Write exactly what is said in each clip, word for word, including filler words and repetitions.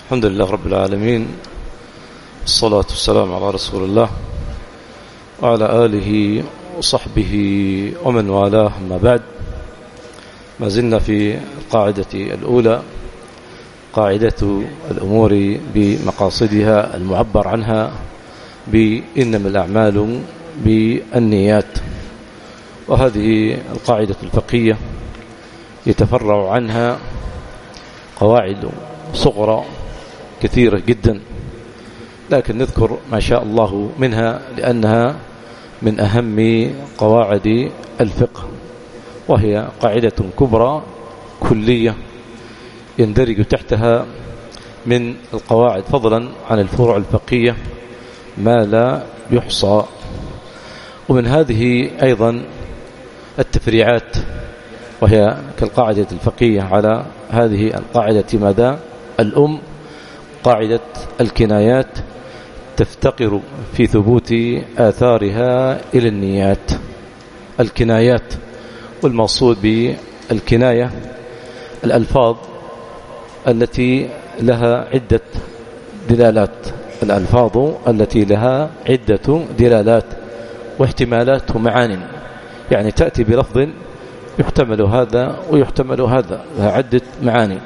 الحمد لله رب العالمين، الصلاة والسلام على رسول الله وعلى آله وصحبه ومن والاه. أما بعد، ما زلنا في القاعدة الأولى، قاعدة الأمور بمقاصدها المعبر عنها بإنما الأعمال بالنيات. وهذه القاعدة الفقهية يتفرع عنها قواعد صغرى كثيرة جدا، لكن نذكر ما شاء الله منها لأنها من أهم قواعد الفقه، وهي قاعدة كبرى كلية يندرج تحتها من القواعد فضلا عن الفروع الفقهية ما لا يحصى. ومن هذه أيضا التفريعات، وهي كالقاعدة الفقهية على هذه القاعدة ماذا الأم، قاعدة الكنايات تفتقر في ثبوت آثارها إلى النيات. الكنايات، والمقصود بالكناية الألفاظ التي لها عدة دلالات، الألفاظ التي لها عدة دلالات واحتمالات ومعان، يعني تأتي بلفظ يحتمل هذا ويحتمل هذا، لها عدة معاني،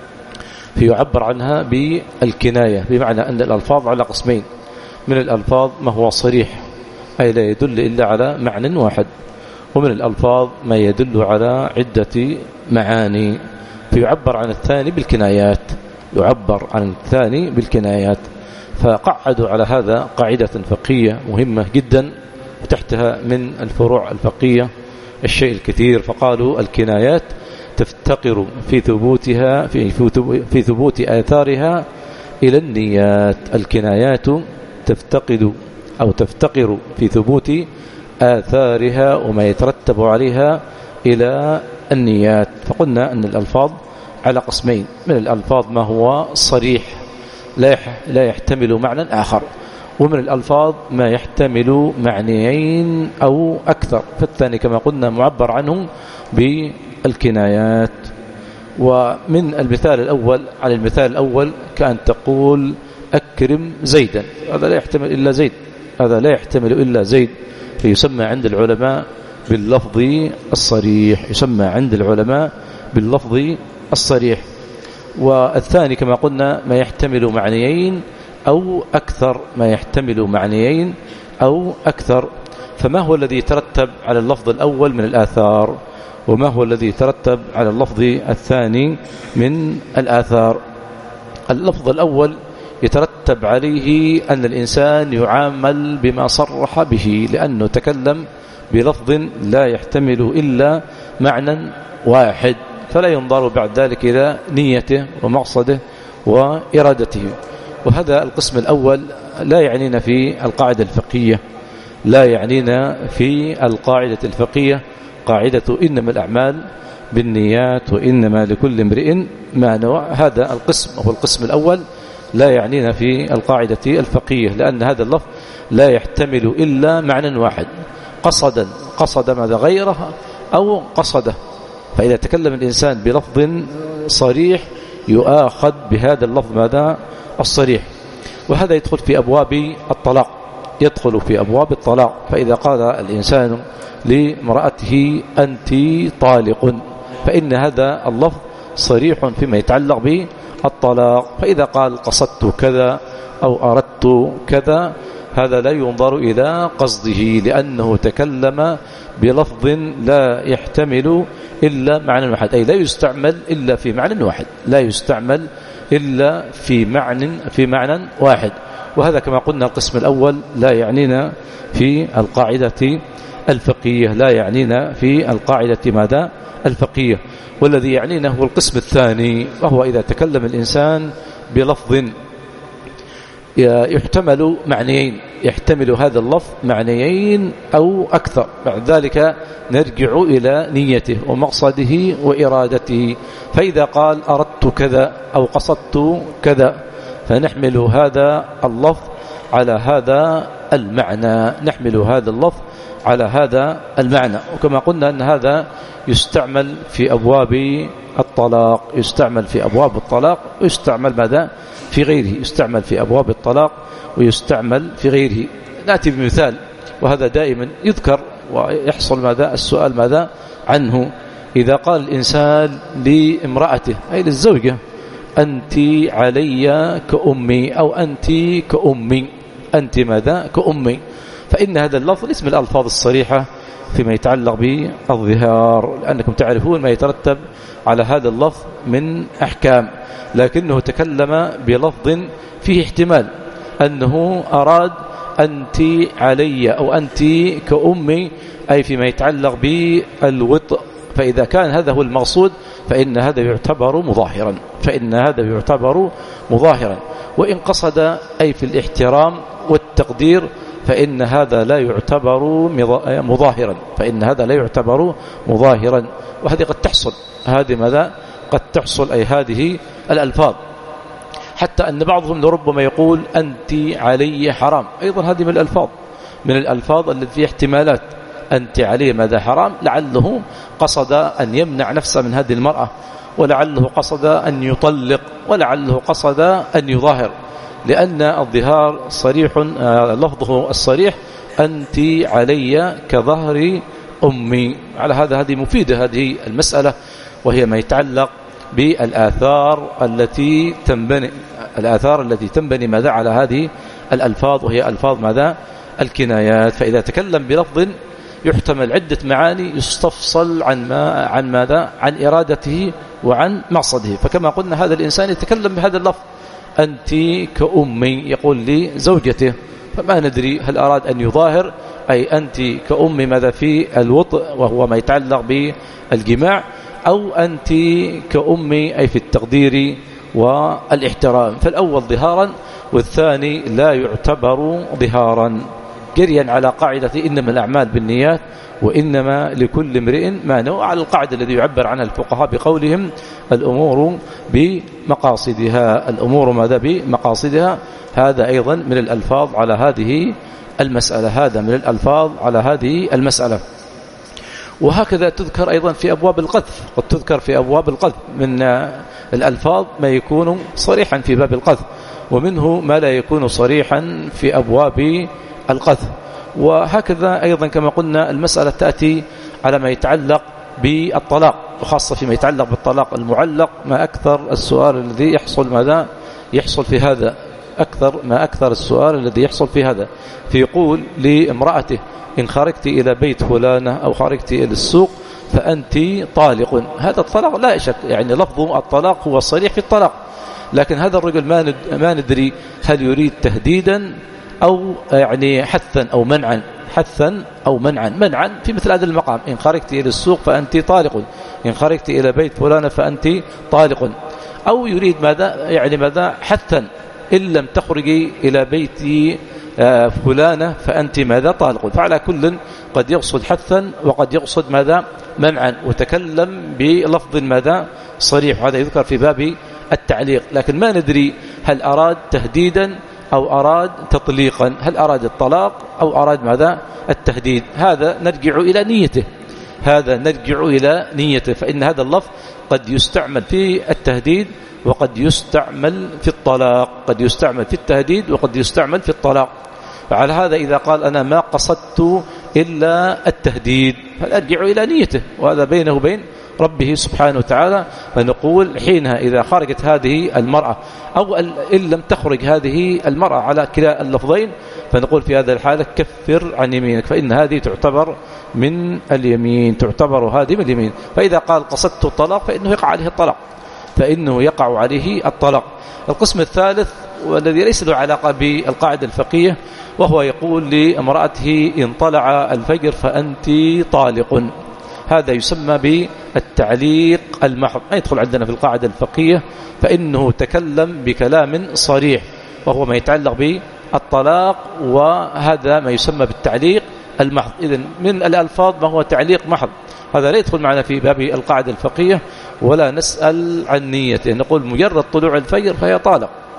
فيعبر عنها بالكناية، بمعنى أن الألفاظ على قسمين: من الألفاظ ما هو صريح أي لا يدل إلا على معنى واحد، ومن الألفاظ ما يدل على عدة معاني، فيعبر عن الثاني بالكنايات، يعبر عن الثاني بالكنايات. فقعدوا على هذا قاعدة فقهية مهمة جدا، وتحتها من الفروع الفقهية الشيء الكثير، فقالوا الكنايات تفتقر في ثبوتها في في ثبوت آثارها إلى النيات. الكنايات تفتقد أو تفتقر في ثبوت آثارها وما يترتب عليها إلى النيات. فقلنا أن الألفاظ على قسمين: من الألفاظ ما هو صريح لا يحتمل معنى آخر، ومن الألفاظ ما يحتمل معنيين أو أكثر، فالثاني كما قلنا معبر عنه بالكنايات. ومن المثال الأول على المثال الأول كأن تقول أكرم زيدا، هذا لا يحتمل إلا زيد، هذا لا يحتمل إلا زيد، فيسمى عند العلماء باللفظ الصريح، يسمى عند العلماء باللفظ الصريح. والثاني كما قلنا ما يحتمل معنيين أو أكثر، ما يحتمل معنيين أو أكثر. فما هو الذي يترتب على اللفظ الأول من الآثار، وما هو الذي يترتب على اللفظ الثاني من الآثار؟ اللفظ الأول يترتب عليه أن الإنسان يعامل بما صرح به، لأنه تكلم بلفظ لا يحتمل إلا معنى واحد، فلا ينظر بعد ذلك إلى نيته ومقصده وإرادته. وهذا القسم الأول لا يعنينا في القاعدة الفقهية، لا يعنينا في القاعدة الفقهية قاعدة إنما الأعمال بالنيات وإنما لكل امرئ ما نوى. هذا القسم هو القسم الأول، لا يعنينا في القاعدة الفقهية، لأن هذا اللفظ لا يحتمل إلا معنى واحد: قصدا، قصد ماذا غيرها أو قصده. فإذا تكلم الإنسان بلفظ صريح يؤاخذ بهذا اللفظ ماذا الصريح. وهذا يدخل في أبواب الطلاق، يدخل في أبواب الطلاق. فإذا قال الإنسان لامرأته أنت طالق، فإن هذا اللفظ صريح فيما يتعلق بالطلاق. فإذا قال قصدت كذا أو أردت كذا، هذا لا ينظر إلى قصده، لأنه تكلم بلفظ لا يحتمل إلا معنى واحد، أي لا يستعمل إلا في معنى واحد، لا يستعمل إلا في معنى في معنى واحد. وهذا كما قلنا القسم الأول لا يعنينا في القاعدة الفقهية، لا يعنينا في القاعدة ماذا الفقهية. والذي يعنينا هو القسم الثاني، وهو إذا تكلم الإنسان بلفظ يحتمل معنيين، يحتمل هذا اللفظ معنيين أو أكثر، بعد ذلك نرجع إلى نيته ومقصده وإرادته. فإذا قال أردت كذا أو قصدت كذا، فنحمل هذا اللفظ على هذا المعنى، نحمل هذا اللفظ على هذا المعنى. وكما قلنا أن هذا يستعمل في أبواب الطلاق، يستعمل في أبواب الطلاق ويستعمل ماذا في غيره، يستعمل في أبواب الطلاق ويستعمل في غيره. نأتي بمثال، وهذا دائما يذكر ويحصل ماذا السؤال ماذا عنه. إذا قال الإنسان لامرأته أي للزوجة أنت علي كأمي، أو أنت كأمي، أنت ماذا كأمي، فإن هذا اللفظ اسم الألفاظ الصريحة فيما يتعلق بالظهار، لأنكم تعرفون ما يترتب على هذا اللفظ من أحكام، لكنه تكلم بلفظ فيه احتمال أنه أراد أنت علي أو أنت كأمي، أي فيما يتعلق بالوطء. فإذا كان هذا هو المقصود فإن هذا يعتبر مظاهرا، فإن هذا يعتبر مظاهرا. وإن قصد أي في الاحترام والتقدير فإن هذا لا يعتبر مظاهرا، فإن هذا لا يعتبر مظاهرا. وهذه قد تحصل، هذه ماذا قد تحصل أي هذه الألفاظ، حتى أن بعضهم لربما يقول أنت علي حرام، أيضا هذه من الألفاظ من الألفاظ التي فيها احتمالات. أنت علي ماذا حرام، لعله قصد أن يمنع نفسه من هذه المرأة، ولعله قصد أن يطلق، ولعله قصد أن يظاهر، لأن الظهار صريح لفظه الصريح أنت علي كظهر أمي. على هذا هذه مفيدة هذه المسألة، وهي ما يتعلق بالآثار التي تنبني الآثار التي تنبني ماذا على هذه الألفاظ، وهي ألفاظ ماذا الكنايات. فإذا تكلم بلفظ يحتمل عدة معاني يستفصل عن ما عن ماذا عن إرادته وعن مقصده. فكما قلنا هذا الإنسان يتكلم بهذا اللفظ أنت كأمي، يقول لي زوجته، فما ندري هل أراد أن يظاهر أي أنت كأمي ماذا في الوطء وهو ما يتعلق بالجماع، أو أنت كأمي أي في التقدير والاحترام. فالأول ظهارا والثاني لا يعتبر ظهارا، جريا على قاعدة إنما الأعمال بالنيات وإنما لكل امرئ ما نوى، على القاعدة الذي يعبر عنها الفقهاء بقولهم الأمور بمقاصدها، الأمور ماذا بمقاصدها. هذا أيضا من الألفاظ على هذه المسألة، هذا من الألفاظ على هذه المسألة. وهكذا تذكر أيضا في أبواب القذف، قد تذكر في أبواب القذف من الألفاظ ما يكون صريحا في باب القذف، ومنه ما لا يكون صريحا في أبواب القذف. وهكذا أيضا كما قلنا المسألة تأتي على ما يتعلق بالطلاق، وخاصة فيما يتعلق بالطلاق المعلق. ما أكثر السؤال الذي يحصل ماذا يحصل في هذا، أكثر ما أكثر السؤال الذي يحصل في هذا، فيقول لامرأته إن خرجت إلى بيت فلانة أو خرجت إلى السوق فأنت طالق. هذا الطلاق لا شك يعني لفظ الطلاق هو صريح في الطلاق، لكن هذا الرجل ما ما ندري هل يريد تهديدا أو يعني حثا أو منعا، حثا أو منعا. منعا في مثل هذا المقام، إن خرجت إلى السوق فأنت طالق، إن خرجت إلى بيت فلانة فأنت طالق. أو يريد ماذا يعني ماذا حثا، إن لم تخرجي إلى بيت فلانة فأنت ماذا طالق. فعلى كل قد يقصد حثا وقد يقصد ماذا منعا، وتكلم بلفظ ماذا صريح. هذا يذكر في باب التعليق، لكن ما ندري هل أراد تهديدا أو أراد تطليقا، هل أراد الطلاق أو أراد ماذا التهديد. هذا نرجع إلى نيته، هذا نرجع إلى نيته. فإن هذا اللفظ قد يستعمل في التهديد وقد يستعمل في الطلاق، قد يستعمل في التهديد وقد يستعمل في الطلاق. فعلى هذا إذا قال أنا ما قصدت إلا التهديد فأرجع إلى نيته، وهذا بينه وبين ربه سبحانه وتعالى. فنقول حينها إذا خرجت هذه المرأة أو إن لم تخرج هذه المرأة على كلا اللفظين، فنقول في هذا الحالة كفر عن يمينك، فإن هذه تعتبر من اليمين، تعتبر هذه من اليمين. فإذا قال قصدت الطلاق فإنه يقع عليه الطلاق، فإنه يقع عليه الطلاق. القسم الثالث والذي ليس له علاقة بالقاعدة الفقهية، وهو يقول لامرأته إن طلع الفجر فأنت طالق. هذا يسمى بالتعليق المحض، ما يدخل عندنا في القاعدة الفقهية، فإنه تكلم بكلام صريح وهو ما يتعلق بالطلاق، وهذا ما يسمى بالتعليق المحض. إذن من الألفاظ ما هو تعليق محض، هذا لا يدخل معنا في باب القاعدة الفقهية، ولا نسأل عن نيته، نقول مجرد طلوع الفجر فهي طالق.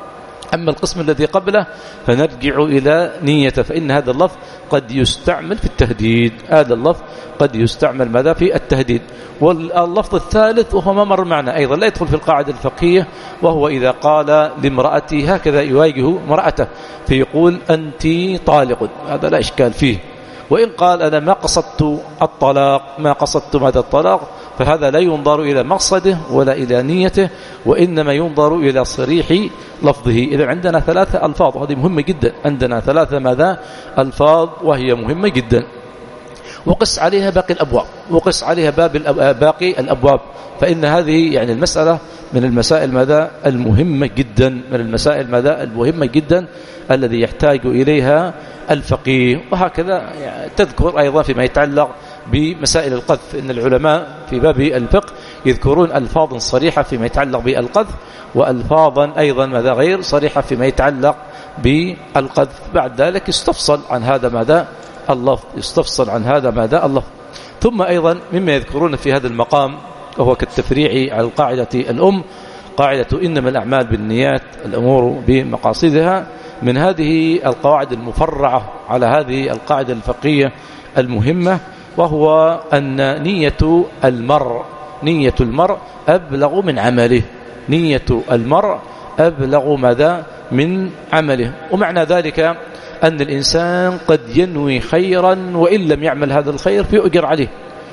أما القسم الذي قبله فنرجع إلى نيته، فإن هذا اللفظ قد يستعمل في التهديد، هذا اللفظ قد يستعمل ماذا في التهديد. واللفظ الثالث وهو ما مر معنا أيضا لا يدخل في القاعدة الفقهية، وهو إذا قال لامرأتي هكذا يواجه امرأته فيقول أنت طالق، هذا لا إشكال فيه. وإن قال أنا ما قصدت الطلاق، ما قصدت هذا الطلاق، فهذا لا ينظر إلى مقصده ولا إلى نيته، وإنما ينظر إلى صريح لفظه. إذا عندنا ثلاثة ألفاظ، وهذه مهمة جدا، عندنا ثلاثة ماذا ألفاظ وهي مهمة جدا، وقس عليها باقي الأبواب، وقس عليها باب الأب... باقي الأبواب، فإن هذه يعني المسألة من المسائل ماذا المهمة جدا، من المسائل ماذا المهمة جدا الذي يحتاج إليها الفقيه. وهكذا يعني تذكر أيضا فيما يتعلق بمسائل القذف، إن العلماء في باب الفقه يذكرون ألفاظ صريحة فيما يتعلق بالقذف، وألفاظا أيضا ماذا غير صريحة فيما يتعلق بالقذف. بعد ذلك يستفصل عن هذا ماذا اللفظ، يستفصل عن هذا ماذا اللفظ. ثم أيضا مما يذكرون في هذا المقام وهو كالتفريع على القاعدة الأم، قاعدة إنما الأعمال بالنيات الأمور بمقاصدها، من هذه القواعد المفرعة على هذه القاعدة الفقهية المهمة، وهو أن نية المرء نية المرء أبلغ من عمله، نية المرء أبلغ ماذا من عمله. ومعنى ذلك أن الإنسان قد ينوي خيرا وإن لم يعمل هذا الخير فيؤجر عليه،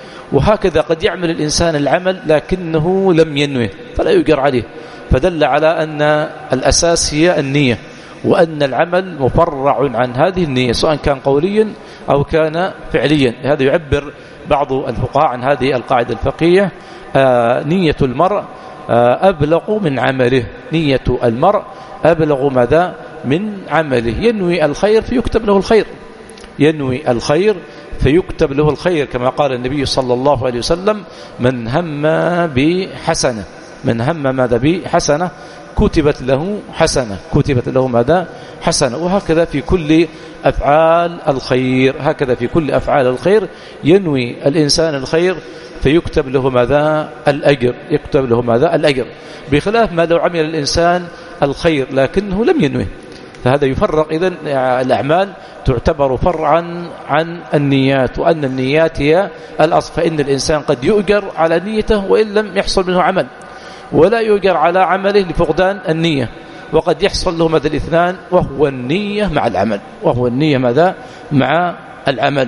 وهكذا قد يعمل الإنسان العمل لكنه لم ينوي فلا يؤجر عليه، فدل على أن الأساس هي النية، وأن العمل مفرع عن هذه النية سواء كان قوليا أو كان فعليا. هذا يعبر بعض الفقهاء عن هذه القاعدة الفقهية، آه نية المرء آه أبلغ من عمله، نية المرء أبلغ ماذا من عمله، ينوي الخير فيكتب له الخير، ينوي الخير فيكتب له الخير، كما قال النبي صلى الله عليه وسلم من هم بحسنة، من هم ماذا بحسنة كتبت له حسنة، كتبت له ماذا حسنة. وهكذا في كل أفعال الخير، هكذا في كل أفعال الخير ينوي الإنسان الخير فيكتب له ماذا الأجر، يكتب له ماذا الأجر، بخلاف ما لو عمل الإنسان الخير لكنه لم ينوي، فهذا يفرق. إذن الأعمال تعتبر فرعا عن النيات، وأن النيات هي الأصل، فإن الإنسان قد يؤجر على نيته وإن لم يحصل منه عمل، ولا يؤجر على عمله لفقدان النية، وقد يحصل له ماذا الاثنان وهو النية مع العمل، وهو النية ماذا مع العمل.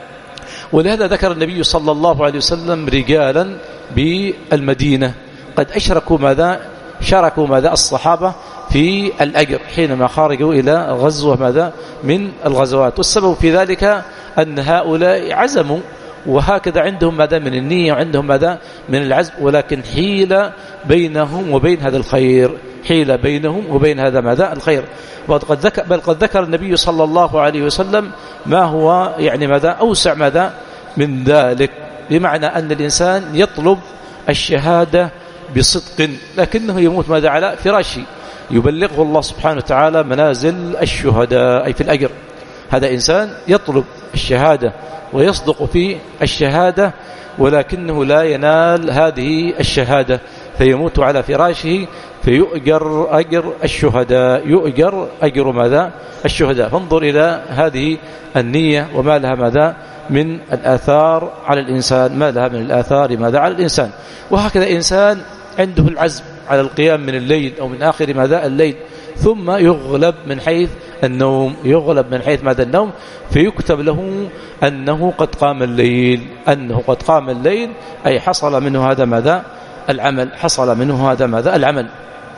ولهذا ذكر النبي صلى الله عليه وسلم رجالا بالمدينة قد أشركوا ماذا شاركوا ماذا الصحابة في الأجر حينما خرجوا إلى غزوة ماذا من الغزوات، والسبب في ذلك أن هؤلاء عزموا، وهكذا عندهم ماذا من النية وعندهم ماذا من العزم، ولكن حيل بينهم وبين هذا الخير، حيل بينهم وبين هذا ماذا الخير. وقد ذكر بل قد ذكر النبي صلى الله عليه وسلم ما هو يعني ماذا أوسع ماذا من ذلك، بمعنى أن الإنسان يطلب الشهادة بصدق لكنه يموت ماذا على فراشه، يبلغه الله سبحانه وتعالى منازل الشهداء أي في الأجر. هذا إنسان يطلب الشهادة ويصدق في الشهادة ولكنه لا ينال هذه الشهادة فيموت على فراشه فيؤجر أجر الشهداء، يؤجر أجر ماذا الشهداء. فانظر إلى هذه النية وما لها ماذا من الآثار على الإنسان، ما لها من الآثار ماذا على الإنسان. وهكذا إنسان عنده العزم على القيام من الليل أو من آخر ماذا الليل، ثم يغلب من حيث النوم، يغلب من حيث ماذا النوم، فيكتب له أنه قد قام الليل، أنه قد قام الليل أي حصل منه هذا ماذا العمل، حصل منه هذا ماذا العمل.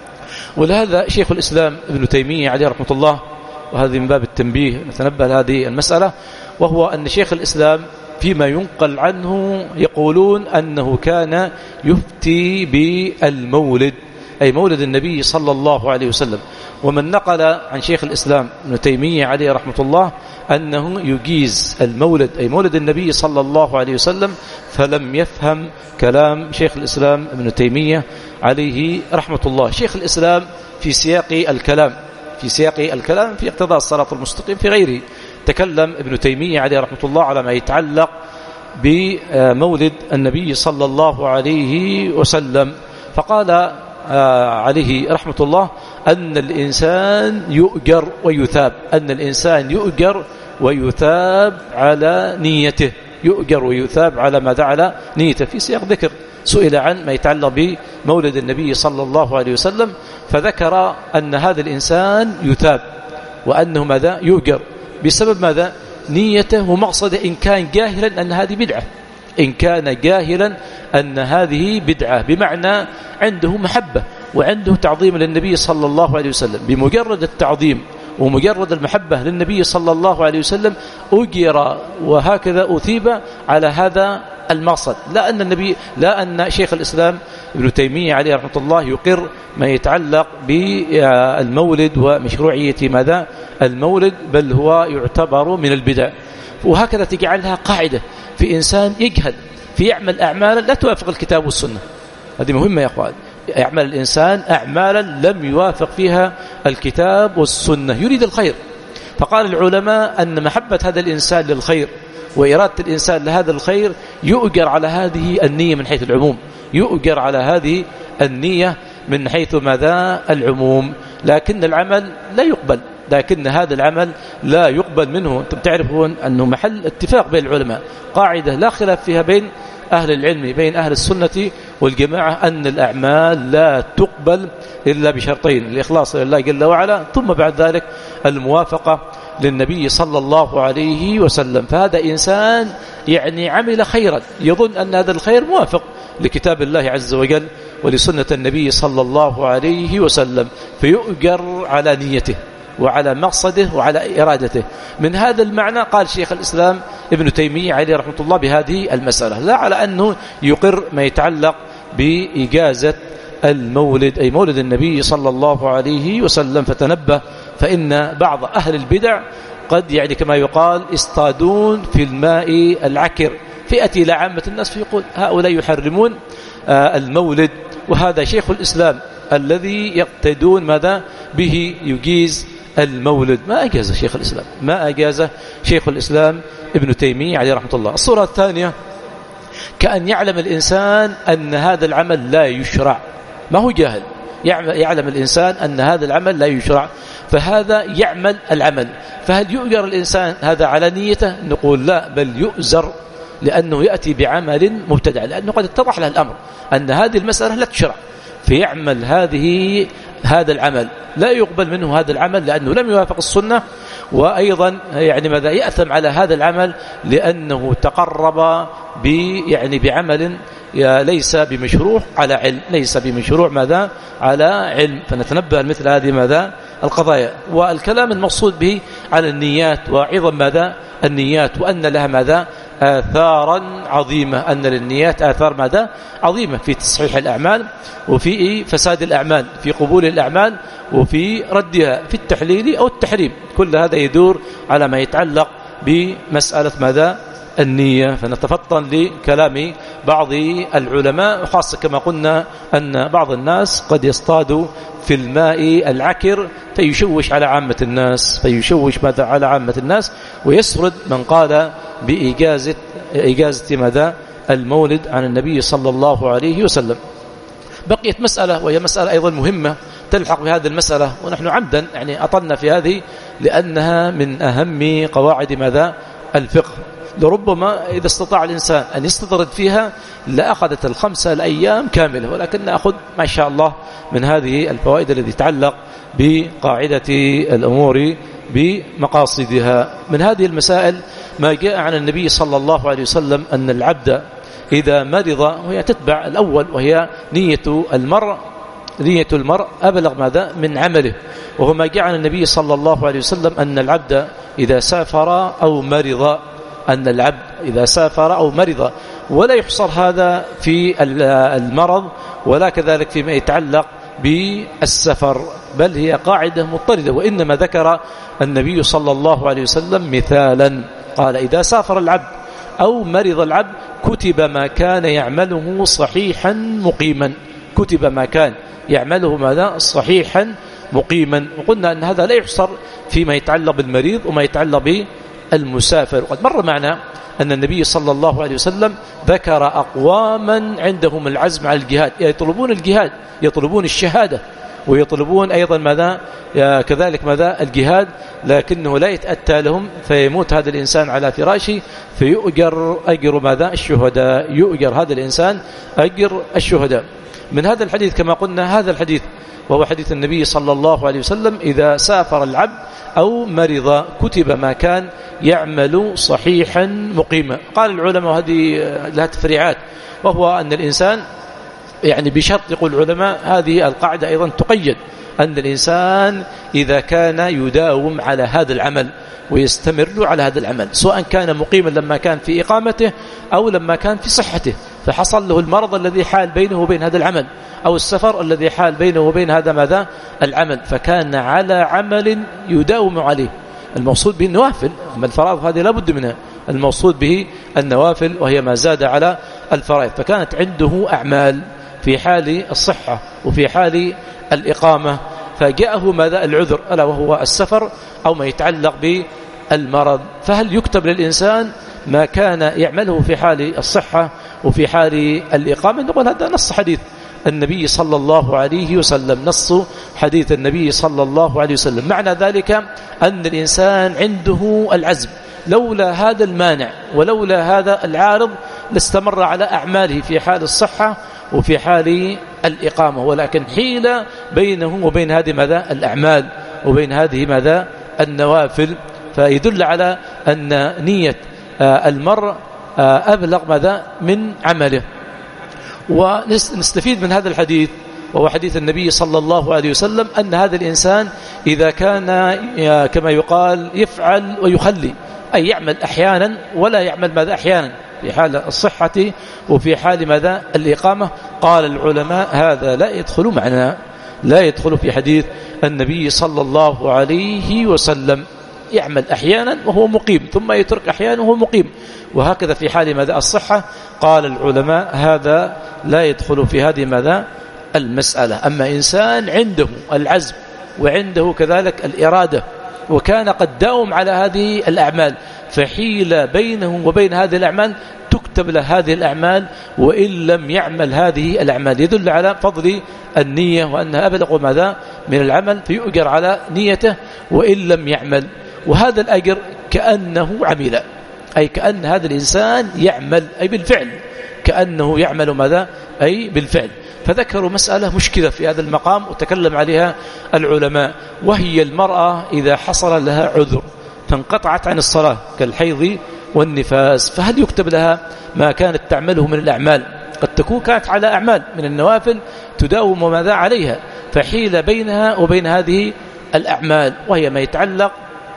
ولهذا شيخ الإسلام ابن تيمية عليه رحمة الله، وهذه من باب التنبيه نتنبه لهذه المسألة، وهو أن شيخ الإسلام فيما ينقل عنه يقولون أنه كان يفتي بالمولد أي مولد النبي صلى الله عليه وسلم. ومن نقل عن شيخ الإسلام ابن تيمية عليه رحمة الله أنه يجيز المولد أي مولد النبي صلى الله عليه وسلم، فلم يفهم كلام شيخ الإسلام ابن تيمية عليه رحمة الله. شيخ الإسلام في سياق الكلام في سياق الكلام في اقتضاء الصراط المستقيم في غيره تكلم ابن تيمية عليه رحمة الله على ما يتعلق بمولد النبي صلى الله عليه وسلم، فقال عليه رحمة الله أن الإنسان يؤجر ويثاب، أن الإنسان يؤجر ويثاب على نيته، يؤجر ويثاب على ماذا؟ على نيته. في سياق ذكر سئل عن ما يتعلق بمولد النبي صلى الله عليه وسلم، فذكر أن هذا الإنسان يثاب وأنه ماذا؟ يؤجر بسبب ماذا؟ نيته ومقصده، إن كان جاهلا أن هذه بدعة، إن كان جاهلا أن هذه بدعة، بمعنى عنده محبة وعنده تعظيم للنبي صلى الله عليه وسلم، بمجرد التعظيم ومجرد المحبة للنبي صلى الله عليه وسلم أجر وهكذا أثيب على هذا المقصد. لا أن النبي لا أن شيخ الإسلام ابن تيمية عليه رحمة الله يقر ما يتعلق بالمولد ومشروعية ماذا؟ المولد، بل هو يعتبر من البدع. وهكذا تجعلها قاعدة في إنسان يجهل في يعمل أعمالا لا توافق الكتاب والسنة. هذه مهمة يا أخوان، يعمل الإنسان أعمالا لم يوافق فيها الكتاب والسنة، يريد الخير. فقال العلماء أن محبة هذا الإنسان للخير وإرادة الإنسان لهذا الخير يؤجر على هذه النية من حيث العموم، يؤجر على هذه النية من حيث ماذا؟ العموم. لكن العمل لا يقبل، لكن هذا العمل لا يقبل منه. أنتم تعرفون أنه محل اتفاق بين العلماء، قاعدة لا خلاف فيها بين أهل العلم، بين أهل السنة والجماعة، أن الأعمال لا تقبل إلا بشرطين: الإخلاص لله جل وعلا، ثم بعد ذلك الموافقة للنبي صلى الله عليه وسلم. فهذا إنسان يعني عمل خيرا يظن أن هذا الخير موافق لكتاب الله عز وجل ولسنة النبي صلى الله عليه وسلم، فيؤجر على نيته وعلى مقصده وعلى إرادته. من هذا المعنى قال شيخ الإسلام ابن تيمية عليه رحمة الله بهذه المسألة، لا على أنه يقر ما يتعلق بإجازة المولد أي مولد النبي صلى الله عليه وسلم. فتنبه، فإن بعض أهل البدع قد يعني كما يقال اصطادون في الماء العكر، فيأتي إلى عامة الناس فيقول هؤلاء يحرمون المولد، وهذا شيخ الإسلام الذي يقتدون ماذا به يجيز المولد. ما أجاز شيخ الإسلام، ما أجاز شيخ الإسلام ابن تيمية عليه رحمة الله. الصورة الثانية كأن يعلم الإنسان أن هذا العمل لا يشرع، ما هو جاهل، يعلم الإنسان أن هذا العمل لا يشرع، فهذا يعمل العمل. فهل يؤجر الإنسان هذا على نيته؟ نقول لا، بل يؤزر لأنه يأتي بعمل مبتدع، لأنه قد اتضح له الأمر أن هذه المسألة لا تشرع، فيعمل هذه هذا العمل لا يقبل منه هذا العمل لأنه لم يوافق السنة، وأيضا يعني ماذا؟ يأثم على هذا العمل لأنه تقرب ب يعني بعمل ليس بمشروع على علم، ليس بمشروع ماذا؟ على علم. فنتنبه مثل هذه ماذا؟ القضايا. والكلام المقصود به على النيات وعظم ماذا؟ النيات، وأن لها ماذا؟ آثارا عظيمة، أن للنيات آثار ماذا؟ عظيمة في تصحيح الأعمال وفي فساد الأعمال، في قبول الأعمال وفي ردها، في التحليل أو التحريم. كل هذا يدور على ما يتعلق بمسألة ماذا؟ النية. فنتفطن لكلام بعض العلماء، وخاصة كما قلنا أن بعض الناس قد يصطاد في الماء العكر فيشوش على عامة الناس، فيشوش ماذا؟ على عامة الناس، ويسرد من قال بإجازة إجازة ماذا؟ المولد عن النبي صلى الله عليه وسلم. بقيت مسألة وهي مسألة أيضا مهمة تلحق بهذه المسألة، ونحن عمدا يعني أطلنا في هذه لأنها من أهم قواعد ماذا؟ الفقه. لربما إذا استطاع الإنسان أن يستطرد فيها لأخذت الخمسة الأيام كاملة، ولكن نأخذ ما شاء الله من هذه الفوائد التي تتعلق بقاعدة الأمور بمقاصدها. من هذه المسائل ما جاء عن النبي صلى الله عليه وسلم أن العبد إذا مرض، وهي تتبع الأول وهي نية المرء، نية المرء أبلغ ماذا؟ من عمله. وهو ما جاء عن النبي صلى الله عليه وسلم أن العبد إذا سافر أو مرض، أن العبد إذا سافر أو مرض، ولا يحصر هذا في المرض ولا كذلك فيما يتعلق بالسفر، بل هي قاعدة مضطردة. وإنما ذكر النبي صلى الله عليه وسلم مثالا، قال إذا سافر العبد أو مرض العبد كتب ما كان يعمله صحيحا مقيما، كتب ما كان يعمله ماذا؟ صحيحا مقيما. وقلنا أن هذا لا يحصر فيما يتعلق بالمريض وما يتعلق بالمسافر. وقد مر معنا أن النبي صلى الله عليه وسلم ذكر أقواما عندهم العزم على الجهاد، يطلبون الجهاد، يطلبون الشهادة، ويطلبون أيضا ماذا كذلك ماذا الجهاد، لكنه لا يتأتى لهم فيموت هذا الإنسان على فراشه فيؤجر أجر ماذا الشهداء، يؤجر هذا الإنسان أجر الشهداء. من هذا الحديث كما قلنا هذا الحديث وهو حديث النبي صلى الله عليه وسلم: إذا سافر العبد أو مرض كتب ما كان يعمل صحيحا مقيما. قال العلماء وهذه لها تفريعات، وهو أن الإنسان يعني بشرط، يقول العلماء هذه القاعدة أيضا تقيد، أن الإنسان إذا كان يداوم على هذا العمل ويستمر على هذا العمل، سواء كان مقيما لما كان في إقامته أو لما كان في صحته، فحصل له المرض الذي حال بينه وبين هذا العمل، أو السفر الذي حال بينه وبين هذا ماذا العمل، فكان على عمل يداوم عليه. المقصود به النوافل، أما الفرائض هذه لا بد منها، المقصود به النوافل وهي ما زاد على الفرائض. فكانت عنده أعمال في حال الصحة وفي حال الإقامة، فجاءه ماذا العذر ألا وهو السفر أو ما يتعلق بالمرض، فهل يكتب للإنسان ما كان يعمله في حال الصحة وفي حال الإقامة؟ نقول هذا نص حديث النبي صلى الله عليه وسلم، نص حديث النبي صلى الله عليه وسلم. معنى ذلك أن الإنسان عنده العزم، لولا هذا المانع ولولا هذا العارض لاستمر على أعماله في حال الصحة وفي حال الإقامة، ولكن حيل بينه وبين هذه ماذا الأعمال وبين هذه ماذا النوافل، فيدل على أن نية المرء أبلغ ماذا من عمله. ونستفيد من هذا الحديث وهو حديث النبي صلى الله عليه وسلم أن هذا الإنسان إذا كان كما يقال يفعل ويخلي، أي يعمل أحيانا ولا يعمل ماذا أحيانا، في حال الصحة وفي حال ماذا الإقامة، قال العلماء هذا لا يدخل معنا، لا يدخل في حديث النبي صلى الله عليه وسلم. يعمل أحيانا وهو مقيم ثم يترك أحيانا وهو مقيم، وهكذا في حال ماذا الصحة. قال العلماء هذا لا يدخل في هذه ماذا المسألة. أما إنسان عنده العزم وعنده كذلك الإرادة وكان قد داوم على هذه الأعمال، فحيل بينه وبين هذه الأعمال تكتب له هذه الأعمال وإن لم يعمل هذه الأعمال، يدل على فضل النية وأنها أبلغ ماذا من العمل، فيؤجر على نيته وإن لم يعمل. وهذا الأجر كأنه عمل، أي كأن هذا الإنسان يعمل، أي بالفعل، كأنه يعمل ماذا أي بالفعل. فذكروا مسألة مشكلة في هذا المقام وتكلم عليها العلماء، وهي المرأة إذا حصل لها عذر فانقطعت عن الصلاة كالحيض والنفاس، فهل يكتب لها ما كانت تعمله من الأعمال؟ قد تكون كانت على أعمال من النوافل تداوم ماذا عليها، فحيل بينها وبين هذه الأعمال وهي ما يتعلق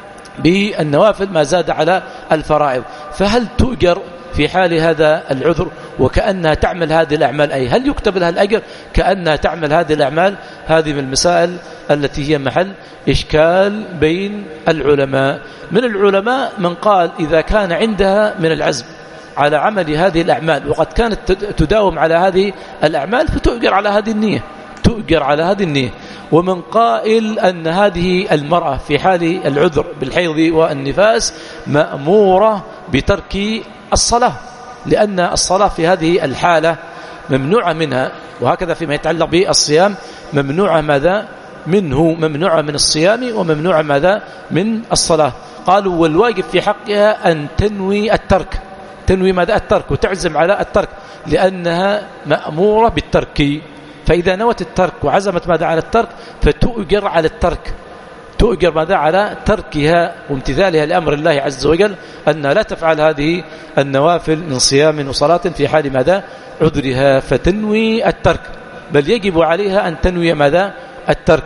بالنوافل ما زاد على الفرائض، فهل تؤجر في حال هذا العذر وكأنها تعمل هذه الأعمال؟ أي هل يكتب لها الأجر كأنها تعمل هذه الأعمال؟ هذه من المسائل التي هي محل إشكال بين العلماء. من العلماء من قال إذا كان عندها من العزم على عمل هذه الأعمال وقد كانت تداوم على هذه الأعمال فتؤجر على هذه النية، تؤجر على هذه النية. ومن قائل أن هذه المرأة في حال العذر بالحيض والنفاس مأمورة بترك الصلاة، لأن الصلاة في هذه الحالة ممنوعة منها، وهكذا فيما يتعلق بالصيام ممنوعة ماذا منه، ممنوعة من الصيام وممنوعة ماذا من الصلاة. قالوا والواجب في حقها أن تنوي الترك، تنوي ماذا الترك وتعزم على الترك، لأنها مأمورة بالترك. فإذا نوت الترك وعزمت ماذا على الترك فتؤجر على الترك، تؤجر ماذا على تركها وامتثالها لأمر الله عز وجل أن لا تفعل هذه النوافل من صيام وصلاة في حال ماذا عذرها، فتنوي الترك، بل يجب عليها أن تنوي ماذا الترك.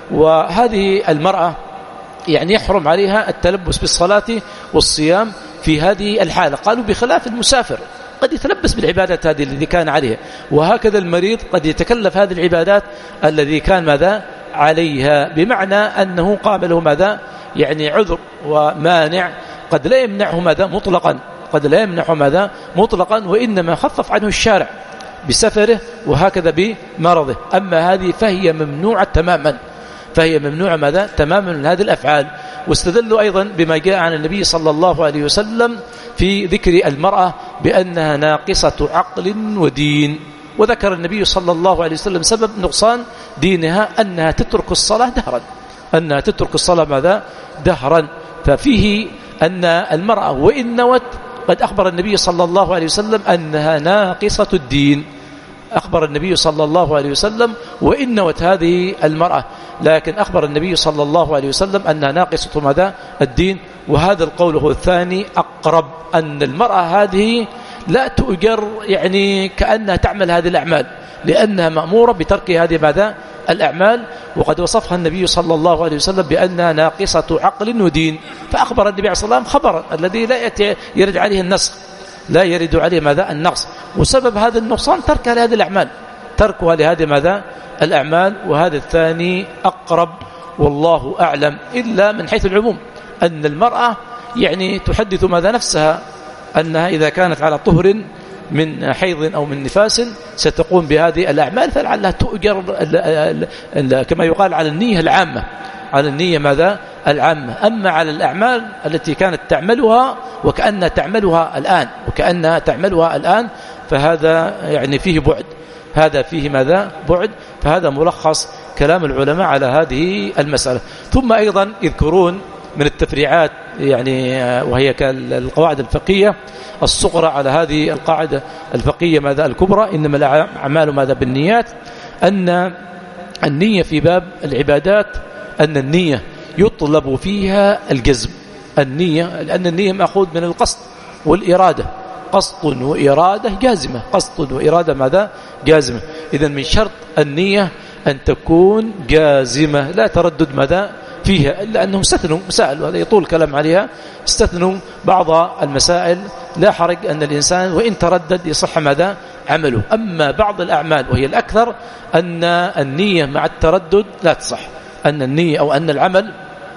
وهذه المرأة يعني يحرم عليها التلبس بالصلاة والصيام في هذه الحالة. قالوا بخلاف المسافر قد يتلبس بالعبادات هذه الذي كان عليها، وهكذا المريض قد يتكلف هذه العبادات الذي كان ماذا عليها، بمعنى أنه قابله ماذا يعني عذر ومانع قد لا يمنعه ماذا مطلقا، قد لا يمنعه ماذا مطلقا، وإنما خفف عنه الشارع بسفره وهكذا بمرضه. أما هذه فهي ممنوعة تماما، فهي ممنوعة ماذا تماما من هذه الأفعال. واستدلوا أيضا بما جاء عن النبي صلى الله عليه وسلم في ذكر المرأة بأنها ناقصة عقل ودين، وذكر النبي صلى الله عليه وسلم سبب نقصان دينها أنها تترك الصلاة دهرا، أنها تترك الصلاة ماذا؟ دهرا. ففيه أن المرأة وإن نوت، قد أخبر النبي صلى الله عليه وسلم أنها ناقصة الدين، أخبر النبي صلى الله عليه وسلم وإن نوت هذه المرأة، لكن أخبر النبي صلى الله عليه وسلم أنها ناقصة ماذا؟ الدين. وهذا القول هو الثاني أقرب، أن المرأة هذه لا تؤجر يعني كأنها تعمل هذه الأعمال، لأنها مأمورة بترك هذه ماذا؟ الأعمال. وقد وصفها النبي صلى الله عليه وسلم بأنها ناقصة عقل ودين، فأخبر النبي عليه الصلاة والسلام خبرا الذي لا يرد عليه النسخ، لا يرد عليه ماذا؟ النقص. وسبب هذا النقصان تركها لهذه الأعمال، تركها لهذه ماذا؟ الأعمال. وهذا الثاني أقرب والله أعلم، إلا من حيث العموم أن المرأة يعني تحدث ماذا؟ نفسها أنها إذا كانت على طهر من حيض أو من نفاس ستقوم بهذه الأعمال، فلعلها تؤجر كما يقال على النية العامة، على النية ماذا؟ العامة. أما على الأعمال التي كانت تعملها وكأنها تعملها الآن وكأنها تعملها الآن فهذا يعني فيه بعد، هذا فيه ماذا؟ بعد. فهذا ملخص كلام العلماء على هذه المسألة. ثم أيضا يذكرون من التفريعات يعني وهي كالقواعد الفقهية الصغرى على هذه القاعدة الفقهية ماذا؟ الكبرى، إنما الأعمال ماذا؟ بالنيات. أن النية في باب العبادات أن النية يطلب فيها الجزم، النية لأن النية مأخوذ من القصد والإرادة، قصد وإرادة جازمة، قصد وإرادة ماذا؟ جازمة. إذن من شرط النية أن تكون جازمة لا تردد ماذا؟ فيها، إلا أنهم استثنوا مسائل وهذا يطول كلام عليها، استثنوا بعض المسائل، لا حرج أن الإنسان وإن تردد يصح ماذا؟ عمله. أما بعض الأعمال وهي الأكثر أن النية مع التردد لا تصح، أن النية أو أن العمل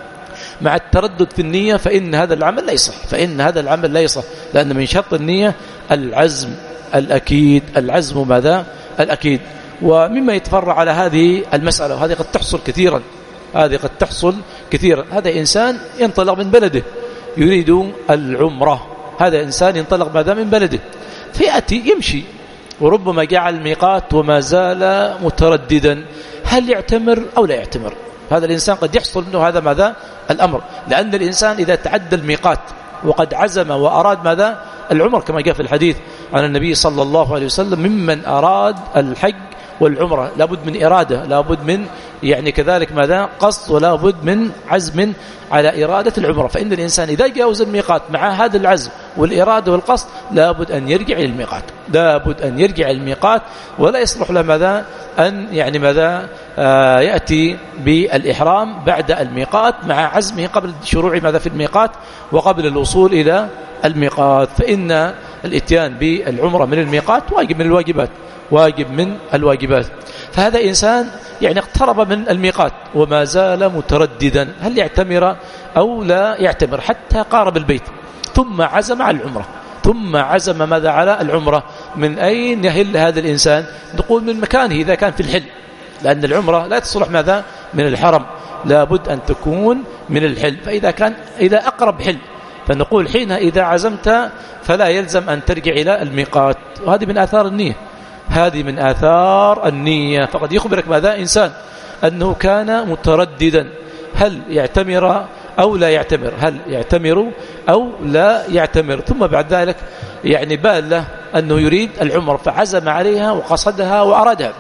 مع التردد في النية فإن هذا العمل لا يصح، فإن هذا العمل لا يصح، لأن من شرط النية العزم الأكيد، العزم ماذا؟ الأكيد. ومما يتفرع على هذه المسألة، وهذه قد تحصل كثيرا، هذه قد تحصل كثيرا، هذا إنسان ينطلق من بلده يريد العمرة، هذا إنسان ينطلق ماذا؟ من بلده، فيأتي يمشي وربما جعل الميقات وما زال مترددا هل يعتمر أو لا يعتمر. هذا الإنسان قد يحصل منه هذا ماذا؟ الأمر، لأن الإنسان إذا تعدى الميقات وقد عزم وأراد ماذا؟ العمر، كما جاء في الحديث عن النبي صلى الله عليه وسلم ممن أراد الحج والعمرة لابد من إرادة، لابد من يعني كذلك ماذا؟ قصد، ولا بد من عزم على إرادة العمرة. فإن الإنسان إذا جاوز الميقات مع هذا العزم والإرادة والقصد لابد أن يرجع إلى الميقات، لابد أن يرجع إلى الميقات، ولا يصلح له ماذا؟ أن يعني ماذا؟ آه يأتي بالإحرام بعد الميقات مع عزمه قبل شروع ماذا؟ في الميقات وقبل الوصول إلى الميقات. فإن الاتيان بالعمرة من الميقات واجب من الواجبات، واجب من الواجبات. فهذا إنسان يعني اقترب من الميقات وما زال مترددا هل يعتمر أو لا يعتمر، حتى قارب البيت ثم عزم على العمرة، ثم عزم ماذا؟ على العمرة. من أين يهل هذا الإنسان؟ نقول من مكانه إذا كان في الحل، لأن العمرة لا تصلح ماذا؟ من الحرم، لابد أن تكون من الحل. فإذا كان إلى أقرب حل فنقول حينها إذا عزمت فلا يلزم أن ترجع إلى الميقات. وهذه من آثار النية، هذه من آثار النية. فقد يخبرك ماذا؟ إنسان أنه كان مترددا هل يعتمر أو لا يعتمر، هل يعتمر أو لا يعتمر، ثم بعد ذلك يعني بال له أنه يريد العمر فعزم عليها وقصدها وأرادها.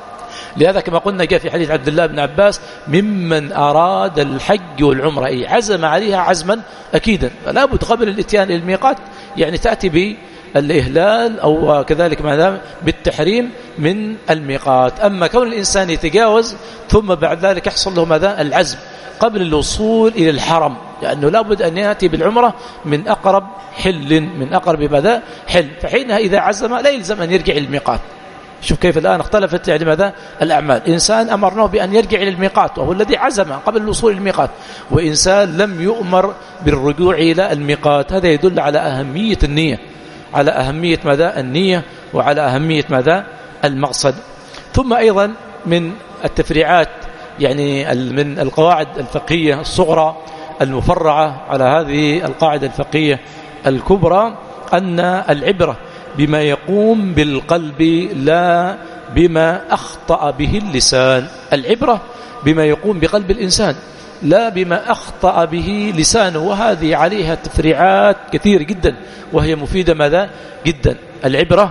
لهذا كما قلنا جاء في حديث عبد الله بن عباس ممن أراد الحج والعمرة، أي عزم عليها عزما أكيدا. فلا بد قبل الاتيان إلى الميقات يعني تأتي بالإهلال أو كذلك ماذا؟ بالتحريم من الميقات. أما كون الإنسان يتجاوز ثم بعد ذلك يحصل له ماذا؟ العزم قبل الوصول إلى الحرم، لأنه لابد أن يأتي بالعمرة من أقرب حل، من أقرب ماذا؟ حل. فحينها إذا عزم لا يلزم أن يرجع إلى الميقات. شوف كيف الآن اختلفت يعني ماذا؟ الأعمال. إنسان أمرناه بأن يرجع إلى الميقات وهو الذي عزم قبل الوصول إلى الميقات، وإنسان لم يؤمر بالرجوع إلى الميقات. هذا يدل على أهمية النية، على أهمية ماذا؟ النية، وعلى أهمية ماذا؟ المقصد. ثم أيضا من التفريعات يعني من القواعد الفقهية الصغرى المفرعة على هذه القاعدة الفقهية الكبرى أن العبرة بما يقوم بالقلب لا بما أخطأ به اللسان. العبرة بما يقوم بقلب الإنسان لا بما أخطأ به لسانه، وهذه عليها تفريعات كثير جدا وهي مفيدة ماذا جدا. العبرة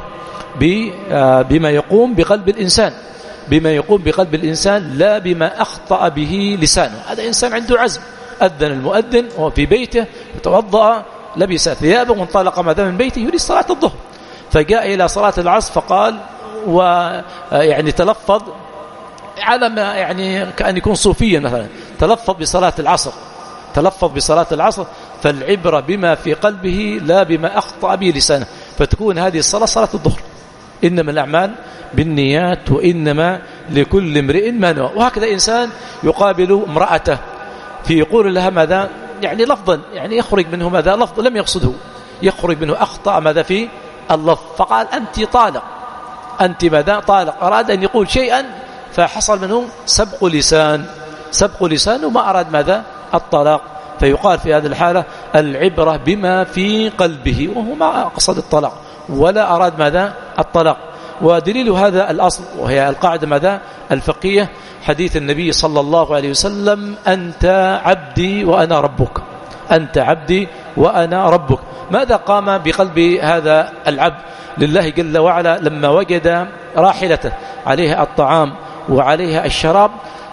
بما يقوم بقلب الإنسان، بما يقوم بقلب الإنسان لا بما أخطأ به لسانه. هذا إنسان عنده عزم، أذن المؤذن وهو في بيته وتوضأ لبس ثيابه وانطلق ماذا من بيته يريد صلاة الظهر، فجاء إلى صلاة العصر فقال ويعني تلفظ على ما يعني كأن يكون صوفيا مثلا، تلفظ بصلاة العصر، تلفظ بصلاة العصر. فالعبرة بما في قلبه لا بما أخطأ به لسانه، فتكون هذه الصلاة صلاة الظهر. إنما الأعمال بالنيات وإنما لكل امرئ ما نوى. وهكذا إنسان يقابل امرأته في يقول لها ماذا يعني لفظا يعني يخرج منه ماذا لفظ لم يقصده، يخرج منه أخطأ ماذا في اللفظ، فقال أنت طالق، أنت ماذا طالق، أراد أن يقول شيئا فحصل منه سبق لسان، سبق لسان وما أراد ماذا الطلاق. فيقال في هذه الحالة العبرة بما في قلبه، وهو ما قصد الطلاق ولا أراد ماذا الطلاق. ودليل هذا الأصل وهي القاعدة ماذا الفقهية حديث النبي صلى الله عليه وسلم أنت عبدي وأنا ربك، أنت عبدي وأنا ربك. ماذا قام بقلب هذا العبد لله جل وعلا لما وجد راحلته عليها الطعام وعليها الشراب؟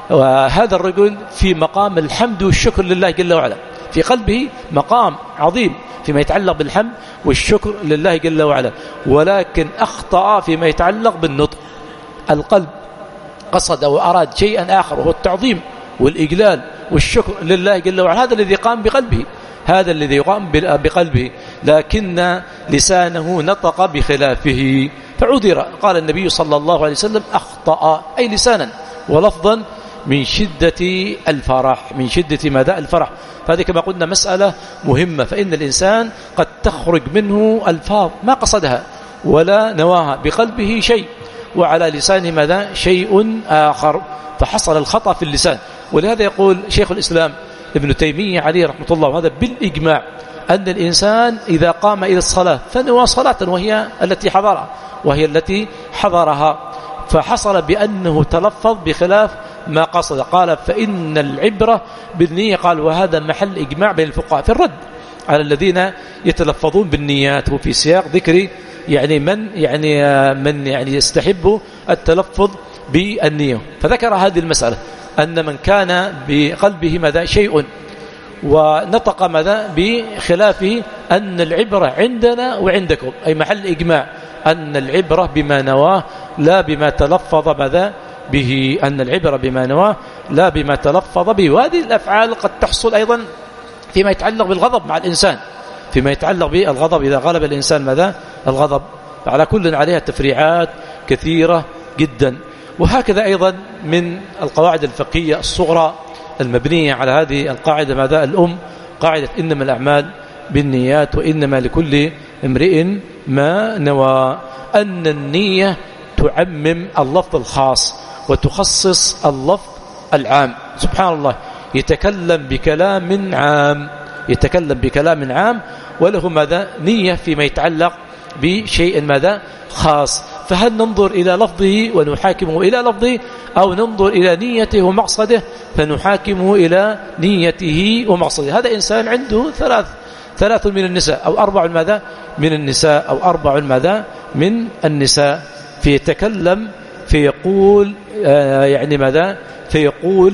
وهذا الرجل في مقام الحمد والشكر لله جل وعلا، في قلبه مقام عظيم فيما يتعلق بالحمد والشكر لله جل وعلا، ولكن أخطأ فيما يتعلق بالنطق. القلب قصد وأراد شيئا آخر وهو التعظيم والإجلال والشكر لله جل وعلا، هذا الذي قام بقلبه، هذا الذي يقام بقلبه، لكن لسانه نطق بخلافه فعذر. قال النبي صلى الله عليه وسلم أخطأ أي لسانا ولفظا من شدة الفرح، من شدة ماذا الفرح. فهذه كما قلنا مسألة مهمة، فإن الإنسان قد تخرج منه ألفاظ ما قصدها ولا نواها، بقلبه شيء وعلى لسانه ماذا شيء آخر، فحصل الخطأ في اللسان. ولهذا يقول شيخ الإسلام ابن تيمية عليه رحمة الله، وهذا بالإجماع، أن الإنسان إذا قام إلى الصلاة فنوى صلاة وهي التي حضرها وهي التي حضرها فحصل بأنه تلفظ بخلاف ما قصد، قال فإن العبرة بالنية. قال وهذا محل إجماع بين الفقهاء في الرد على الذين يتلفظون بالنيات، وفي سياق ذكر يعني من يعني من يعني يستحب التلفظ بالنية. فذكر هذه المسألة أن من كان بقلبه ماذا شيء ونطق ماذا بخلافه أن العبرة عندنا وعندكم، أي محل إجماع أن العبرة بما نواه لا بما تلفظ ماذا به، أن العبرة بما نواه لا بما تلفظ به. وهذه الأفعال قد تحصل أيضا فيما يتعلق بالغضب مع الإنسان، فيما يتعلق بالغضب إذا غلب الإنسان ماذا الغضب، فعلى كل عليها تفريعات كثيرة جدا. وهكذا أيضا من القواعد الفقهية الصغرى المبنية على هذه القاعدة ماذا الأم، قاعدة إنما الأعمال بالنيات وإنما لكل امرئ ما نوى، أن النية تعمم اللفظ الخاص وتخصص اللفظ العام. سبحان الله، يتكلم بكلام عام، يتكلم بكلام عام وله ماذا نية فيما يتعلق بشيء ماذا خاص. فهل ننظر إلى لفظه ونحاكمه إلى لفظه، أو ننظر إلى نيته ومقصده فنحاكمه إلى نيته ومقصده؟ هذا إنسان عنده ثلاث ثلاث من النساء أو أربع ماذا من النساء أو أربع ماذا من النساء، فيتكلم فيقول آه يعني ماذا فيقول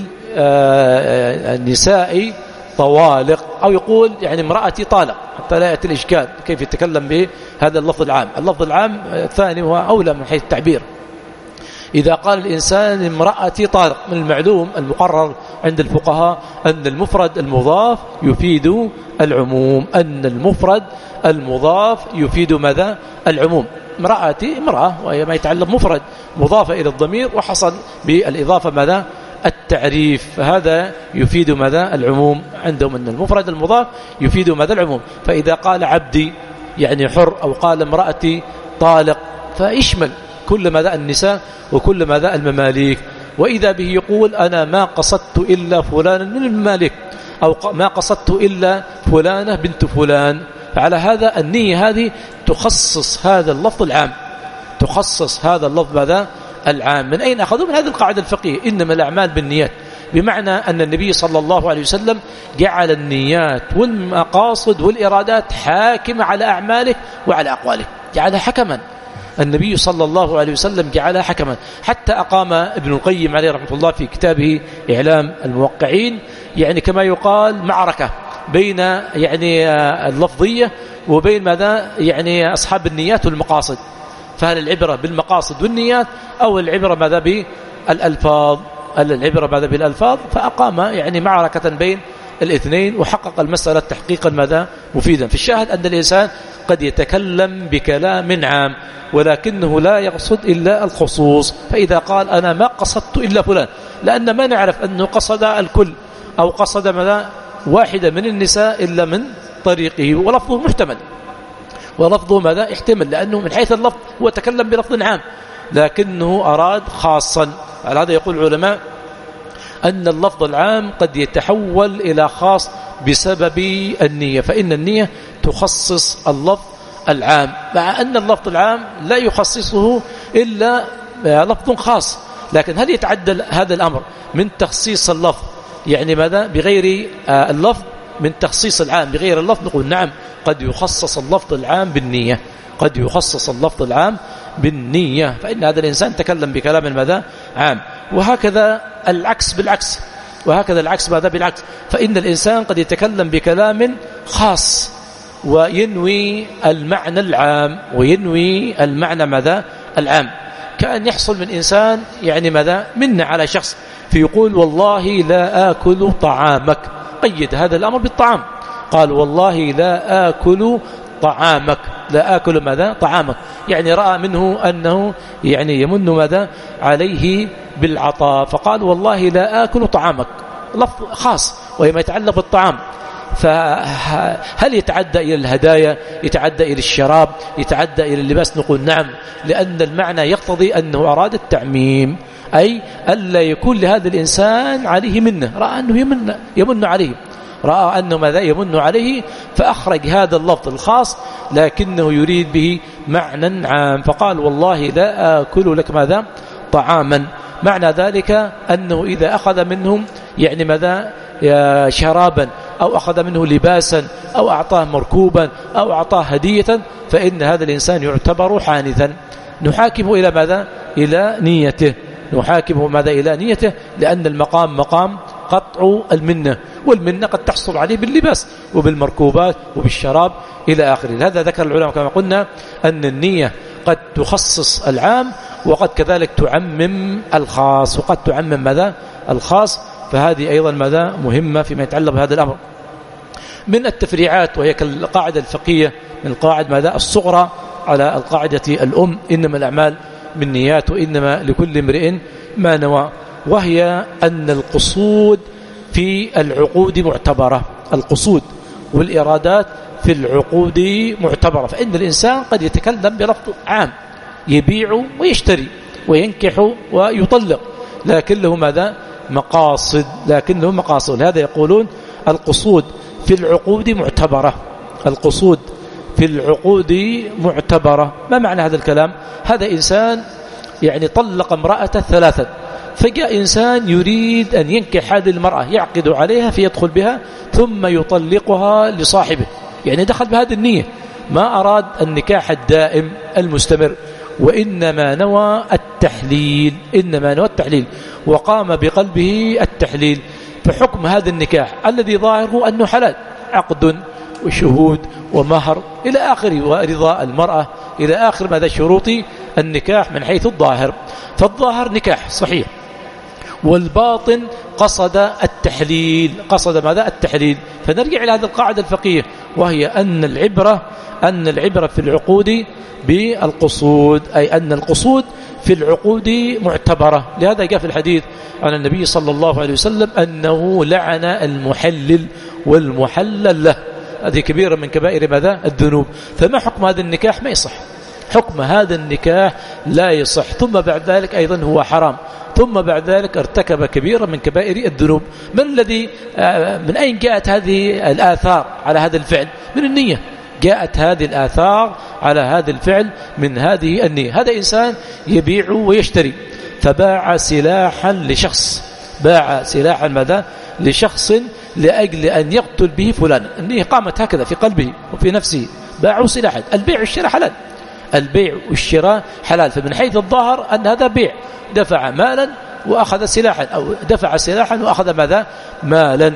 آه نسائي طوالق، أو يقول يعني امرأتي طالق، حتى لا يأتي الإشكال كيف يتكلم به هذا اللفظ العام. اللفظ العام الثاني هو أولى من حيث التعبير. إذا قال الإنسان امرأتي طالق، من المعلوم المقرر عند الفقهاء أن المفرد المضاف يفيد العموم، أن المفرد المضاف يفيد ماذا العموم. امرأتي امرأة وهي ما يتعلق مفرد مضافة إلى الضمير وحصل بالإضافة ماذا التعريف، فهذا يفيد ماذا العموم عندهم، أن المفرد المضاف يفيد ماذا العموم. فإذا قال عبدي يعني حر، أو قال امرأتي طالق، فيشمل كل ماذا النساء وكل ماذا المماليك. وإذا به يقول أنا ما قصدت إلا فلانا من المماليك، أو ما قصدت إلا فلانة بنت فلان، فعلى هذا النية هذه تخصص هذا اللفظ العام، تخصص هذا اللفظ هذا العام. من أين أخذوا؟ من هذه القاعدة الفقهية، إنما الأعمال بالنيات، بمعنى أن النبي صلى الله عليه وسلم جعل النيات والمقاصد والإرادات حاكمة على أعمالك وعلى أقوالك، جعلها حكما. النبي صلى الله عليه وسلم جعلها حكما، حتى أقام ابن القيم عليه رحمة الله في كتابه إعلام الموقعين يعني كما يقال معركة بين يعني اللفظية وبين ماذا يعني أصحاب النيات والمقاصد. فهل العبرة بالمقاصد والنيات أو العبرة ماذا بالألفاظ؟ العبرة ماذا بالألفاظ؟ فأقام يعني معركة بين الاثنين وحقق المسألة تحقيقا ماذا مفيدا. في الشاهد أن الإنسان قد يتكلم بكلام عام ولكنه لا يقصد إلا الخصوص، فإذا قال أنا ما قصدت إلا فلان، لأن ما نعرف أنه قصد الكل أو قصد ماذا واحدة من النساء إلا من طريقه، ولفظه محتمل، ولفظه ماذا احتمل، لأنه من حيث اللفظ هو تكلم بلفظ عام لكنه أراد خاصا. على هذا يقول العلماء أن اللفظ العام قد يتحول إلى خاص بسبب النية، فإن النية تخصص اللفظ العام، مع أن اللفظ العام لا يخصصه إلا لفظ خاص. لكن هل يتعدى هذا الأمر من تخصيص اللفظ يعني ماذا بغير اللفظ، من تخصيص العام بغير اللفظ؟ نقول نعم، قد يخصص اللفظ العام بالنية، قد يخصص اللفظ العام بالنية، فإن هذا الإنسان تكلم بكلام ماذا عام. وهكذا العكس بالعكس، وهكذا العكس ماذا بالعكس، فإن الإنسان قد يتكلم بكلام خاص وينوي المعنى العام، وينوي المعنى ماذا العام. كأن يحصل من إنسان يعني ماذا من على شخص فيقول والله لا آكل طعامك، قيد هذا الأمر بالطعام، قال والله لا آكل طعامك، لا آكل ماذا طعامك، يعني رأى منه أنه يعني يمن ماذا عليه بالعطاء، فقال والله لا آكل طعامك، لفظ خاص وهي ما يتعلق بالطعام. فهل يتعدى إلى الهدايا، يتعدى إلى الشراب، يتعدى إلى اللباس؟ نقول نعم، لأن المعنى يقتضي أنه أراد التعميم، أي ألا يكون لهذا الإنسان عليه منه، رأى أنه يمن, يمن عليه، رأى أنه ماذا يمن عليه، فأخرج هذا اللفظ الخاص لكنه يريد به معنى عام، فقال والله لا آكل لك ماذا طعاما. معنى ذلك أنه إذا أخذ منهم يعني ماذا شرابا أو أخذ منه لباسا أو أعطاه مركوبا أو أعطاه هدية، فإن هذا الإنسان يعتبر حانثا. نحاكمه إلى ماذا؟ إلى نيته، نحاكمه ماذا؟ إلى نيته، لأن المقام مقام قطع المنة، والمنة قد تحصل عليه باللباس وبالمركوبات وبالشراب إلى آخره. هذا ذكر العلماء كما قلنا أن النية قد تخصص العام وقد كذلك تعمم الخاص، وقد تعمم ماذا الخاص، فهذه أيضا ماذا مهمة فيما يتعلق بهذا الأمر. من التفريعات وهي كالقاعدة الفقهية من القاعدة ماذا الصغرى على القاعدة الأم، إنما الأعمال بالنيات وإنما لكل امرئ ما نوى، وهي أن القصود في العقود معتبرة، القصود والإرادات في العقود معتبرة. فإن الإنسان قد يتكلم بلفظ عام يبيع ويشتري وينكح ويطلق، لكن له ماذا مقاصد، لكن له مقاصد. هذا يقولون القصود في العقود معتبرة، القصود في العقود معتبرة. ما معنى هذا الكلام؟ هذا إنسان يعني طلق امرأة ثلاثا، فجاء إنسان يريد أن ينكح هذه المرأة، يعقد عليها فيدخل بها ثم يطلقها لصاحبه، يعني دخل بهذه النية، ما أراد النكاح الدائم المستمر، وإنما نوى التحليل، إنما نوى التحليل وقام بقلبه التحليل. فحكم هذا النكاح الذي ظاهره أنه حلال، عقد وشهود ومهر إلى آخره ورضاء المرأة إلى آخر ماذا شروط النكاح من حيث الظاهر. فالظاهر نكاح صحيح، والباطن قصد التحليل، قصد ماذا التحليل. فنرجع إلى هذه القاعدة الفقهية وهي أن العبرة أن العبرة في العقود بالقصود، أي أن القصود في العقود معتبرة. لهذا جاء في الحديث عن النبي صلى الله عليه وسلم أنه لعن المحلل والمحلل له، هذه كبيرة من كبائر ماذا الذنوب. فما حكم هذا النكاح؟ ما يصح، حكم هذا النكاح لا يصح، ثم بعد ذلك أيضا هو حرام، ثم بعد ذلك ارتكب كبيرة من كبائر الذنوب. من الذي من أين جاءت هذه الآثار على هذا الفعل؟ من النية، جاءت هذه الآثار على هذا الفعل من هذه النية. هذا إنسان يبيع ويشتري، فباع سلاحا لشخص، باع سلاحا ماذا؟ لشخص لأجل أن يقتل به فلانا. النية قامت هكذا في قلبه وفي نفسه، باعوا سلاحا. البيع والشراء حلال، البيع والشراء حلال. فمن حيث الظاهر أن هذا بيع، دفع مالا وأخذ سلاحا، أو دفع سلاحا وأخذ ماذا؟ مالا،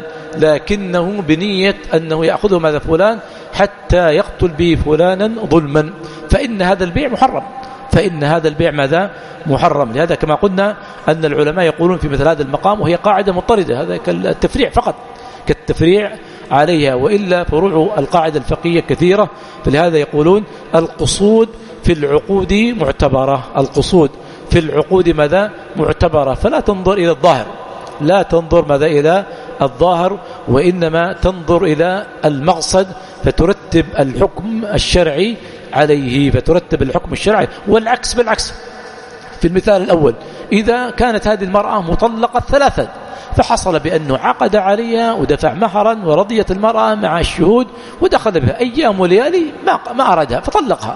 لكنه بنية أنه يأخذه ماذا؟ فلان حتى يقتل به فلانا ظلما، فإن هذا البيع محرم، فإن هذا البيع ماذا؟ محرم. لهذا كما قلنا أن العلماء يقولون في مثل هذا المقام، وهي قاعدة مضطردة، هذا كالتفريع فقط، كالتفريع عليها، وإلا فروع القاعدة الفقهية كثيرة. فلهذا يقولون القصود في العقود معتبرة، القصود في العقود ماذا؟ معتبرة. فلا تنظر إلى الظاهر، لا تنظر ماذا؟ إلى الظاهر، وإنما تنظر إلى المقصد فترتب الحكم الشرعي عليه، فترتب الحكم الشرعي. والعكس بالعكس. في المثال الأول، إذا كانت هذه المرأة مطلقة ثلاثا، فحصل بأنه عقد عليها ودفع مهرا ورضيت المرأة مع الشهود ودخل بها أيام وليالي ما ما أرادها فطلقها،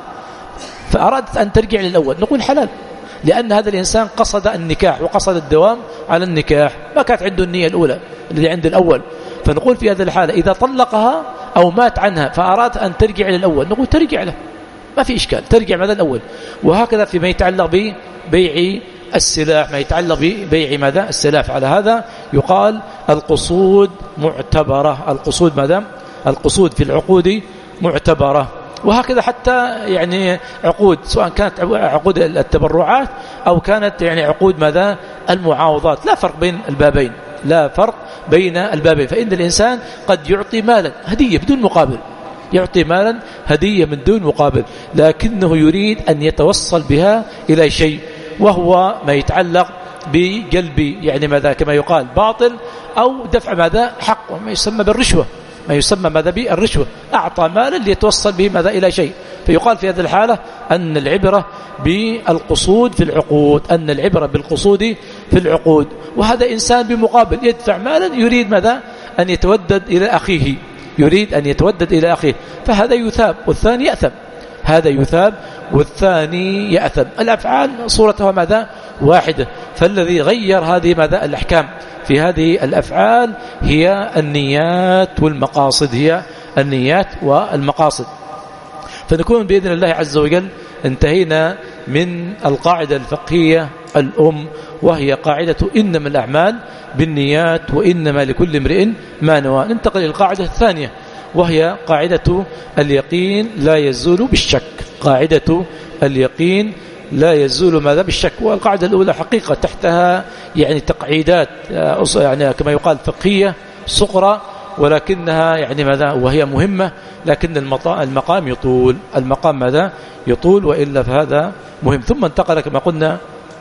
فأرادت أن ترجع للأول، نقول حلال، لأن هذا الإنسان قصد النكاح وقصد الدوام على النكاح، ما كانت عنده النية الأولى اللي عند الأول. فنقول في هذه الحالة إذا طلقها أو مات عنها فأراد أن ترجع للأول، نقول ترجع له، ما في إشكال، ترجع ماذا؟ الأول. وهكذا فيما يتعلق ببيع السلاح، ما يتعلق ببيع ماذا؟ السلاح. على هذا يقال القصود معتبرة، القصود ماذا؟ القصود في العقود معتبرة. وهكذا حتى يعني عقود، سواء كانت عقود التبرعات أو كانت يعني عقود ماذا؟ المعاوضات، لا فرق بين البابين، لا فرق بين البابين. فإن الإنسان قد يعطي مالا هدية بدون مقابل، يعطي مالا هدية من دون مقابل، لكنه يريد أن يتوصل بها إلى شيء، وهو ما يتعلق بقلب يعني ماذا؟ كما يقال باطل، أو دفع ماذا؟ حق، وما يسمى بالرشوة، ما يسمى ماذا؟ بالرشوة، أعطى مالا ليتوصل به ماذا؟ إلى شيء. فيقال في هذه الحالة أن العبرة بالقصود في العقود، أن العبرة بالقصود في العقود. وهذا إنسان بمقابل يدفع مالا يريد ماذا؟ أن يتودد إلى أخيه، يريد أن يتودد إلى أخيه، فهذا يثاب والثاني يأثم، هذا يثاب والثاني يأثم. الأفعال صورتها ماذا؟ واحدة. فالذي غير هذه ماذا؟ الأحكام في هذه الأفعال هي النيات والمقاصد، هي النيات والمقاصد. فنكون بإذن الله عز وجل انتهينا من القاعدة الفقهية الأم، وهي قاعدة إنما الأعمال بالنيات وإنما لكل امرئ ما نوى. ننتقل إلى القاعدة الثانية، وهي قاعدة اليقين لا يزول بالشك، قاعدة اليقين لا يزول ماذا؟ بالشك. والقاعدة الأولى حقيقة تحتها يعني تقعيدات يعني كما يقال فقهية صغرى، ولكنها يعني ماذا؟ وهي مهمة، لكن المقام يطول، المقام ماذا؟ يطول، وإلا فهذا مهم. ثم انتقل كما قلنا.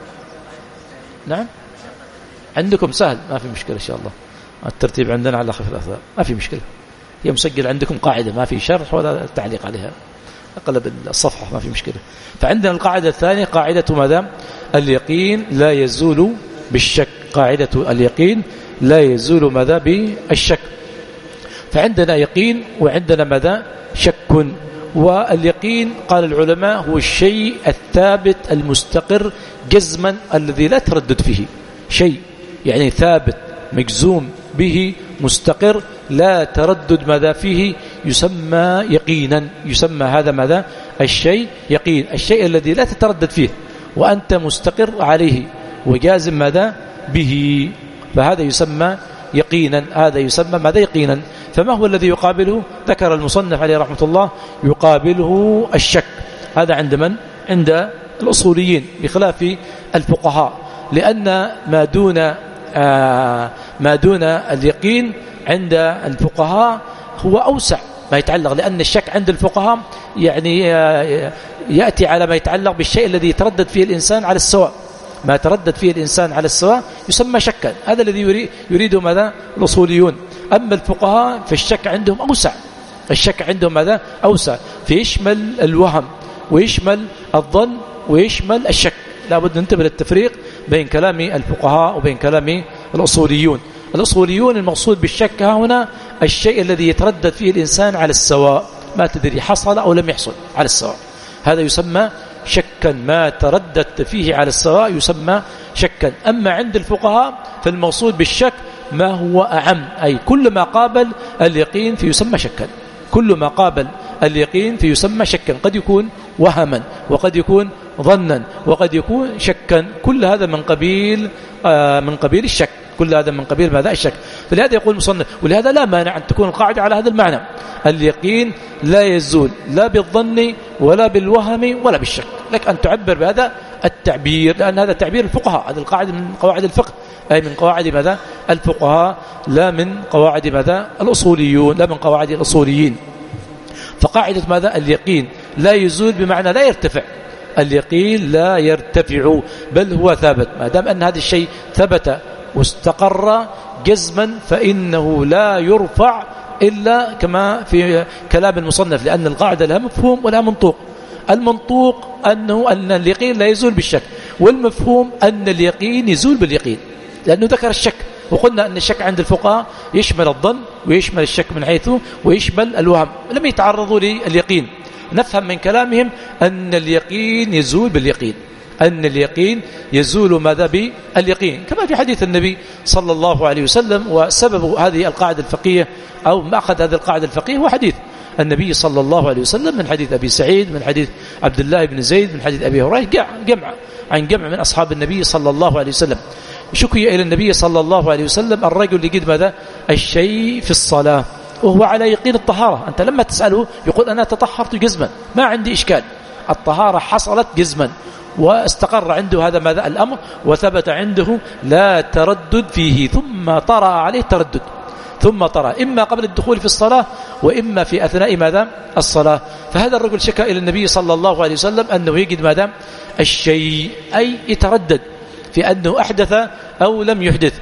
نعم عندكم سهل، ما في مشكلة إن شاء الله، الترتيب عندنا على خف الأثار، ما في مشكلة، هي مسجل عندكم قاعدة، ما في شرح ولا تعليق عليها، أقلب الصفحة ما في مشكلة. فعندنا القاعدة الثانية قاعدة ماذا؟ اليقين لا يزول بالشك، قاعدة اليقين لا يزول ماذا؟ بالشك. فعندنا يقين وعندنا ماذا؟ شك. واليقين قال العلماء هو الشيء الثابت المستقر جزما الذي لا تردد فيه، شيء يعني ثابت مجزوم به مستقر لا تردد ماذا فيه، يسمى يقينا، يسمى هذا ماذا؟ الشيء يقين، الشيء الذي لا تتردد فيه وأنت مستقر عليه وجازم ماذا؟ به، فهذا يسمى يقينا، هذا يسمى ماذا؟ يقينا. فما هو الذي يقابله؟ ذكر المصنف عليه رحمة الله يقابله الشك. هذا عند من؟ عند الأصوليين بخلاف الفقهاء، لأن ما دون آه ما دون اليقين عند الفقهاء هو أوسع ما يتعلق، لأن الشك عند الفقهاء يعني يأتي على ما يتعلق بالشيء الذي يتردد فيه الإنسان على السواء، ما تردد فيه الإنسان على السواء يسمى شكا، هذا الذي يريد يريده ماذا؟ الأصوليون. أما الفقهاء فالشك عندهم أوسع، الشك عندهم ماذا؟ أوسع، فيشمل الوهم ويشمل الظن ويشمل الشك. لابد ننتبه للتفريق بين كلام الفقهاء وبين كلام الأصوليون. الأصوليون المقصود بالشك هنا الشيء الذي يتردد فيه الإنسان على السواء، ما تدري حصل أو لم يحصل على السواء، هذا يسمى شكا، ما ترددت فيه على السواء يسمى شكا. أما عند الفقهاء فالمقصود بالشك ما هو أعم، أي كل ما قابل اليقين فيسمى شكا، كل ما قابل اليقين فيسمى شكا، قد يكون وهما وقد يكون ظنا وقد يكون شكا، كل هذا من قبيل آه من قبيل الشك، كل هذا من قبيل ماذا؟ الشك. فلهذا يقول المصنف، ولهذا لا مانع أن تكون القاعدة على هذا المعنى، اليقين لا يزول لا بالظن ولا بالوهم ولا بالشك، لك أن تعبر بهذا التعبير، لأن هذا تعبير الفقهاء، هذه القاعدة من قواعد الفقه، أي من قواعد ماذا؟ الفقهاء، لا من قواعد ماذا؟ الأصوليون، لا من قواعد الأصوليين. فقاعدة ماذا؟ اليقين لا يزول بمعنى لا يرتفع، اليقين لا يرتفع بل هو ثابت، ما دام أن هذا الشيء ثبت واستقر جزما فإنه لا يرفع إلا كما في كلام المصنف، لأن القاعدة لها مفهوم ولها منطوق. المنطوق أنه أن اليقين لا يزول بالشك، والمفهوم أن اليقين يزول باليقين، لأنه ذكر الشك، وقلنا أن الشك عند الفقهاء يشمل الظن ويشمل الشك من حيث ويشمل الوهم، لم يتعرضوا لليقين. نفهم من كلامهم أن اليقين يزول باليقين، أن اليقين يزول ماذا؟ باليقين، كما في حديث النبي صلى الله عليه وسلم. وسبب هذه القاعدة الفقهية أو ما أخذ هذه القاعدة الفقهية هو حديث النبي صلى الله عليه وسلم، من حديث أبي سعيد، من حديث عبد الله بن زيد، من حديث أبي هريرة، جمع عن جمع من أصحاب النبي صلى الله عليه وسلم. شكي إلى النبي صلى الله عليه وسلم الرجل اللي قد ماذا؟ الشيء في الصلاة وهو على يقين الطهارة، أنت لما تسأله يقول أنا تطهرت جزما ما عندي إشكال، الطهارة حصلت جزما واستقر عنده هذا ماذا؟ الأمر، وثبت عنده لا تردد فيه، ثم طرأ عليه تردد، ثم طرأ إما قبل الدخول في الصلاة وإما في أثناء ماذا؟ الصلاة. فهذا الرجل شكى إلى النبي صلى الله عليه وسلم أنه يجد ماذا؟ الشيء، أي يتردد في أنه أحدث أو لم يحدث.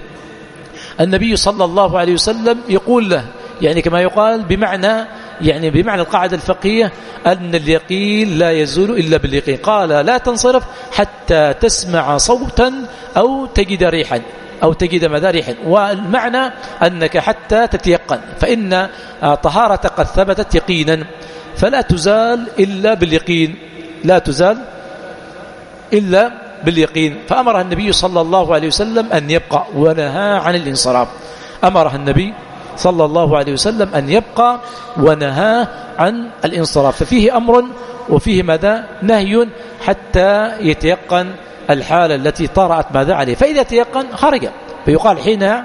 النبي صلى الله عليه وسلم يقول له، يعني كما يقال بمعنى يعني بمعنى القاعدة الفقهية أن اليقين لا يزول إلا باليقين، قال لا تنصرف حتى تسمع صوتا أو تجد ريحا أو تجد ماذا؟ ريحا، والمعنى أنك حتى تتيقن، فإن طهارة قد ثبتت يقينا فلا تزال إلا باليقين، لا تزال إلا باليقين. فأمرها النبي صلى الله عليه وسلم أن يبقى ونهى عن الانصراف، أمرها النبي صلى الله عليه وسلم أن يبقى ونهى عن الانصراف، ففيه أمر وفيه ماذا؟ نهي حتى يتيقن الحالة التي طرأت ماذا عليه، فإذا تيقن خرج، فيقال حينها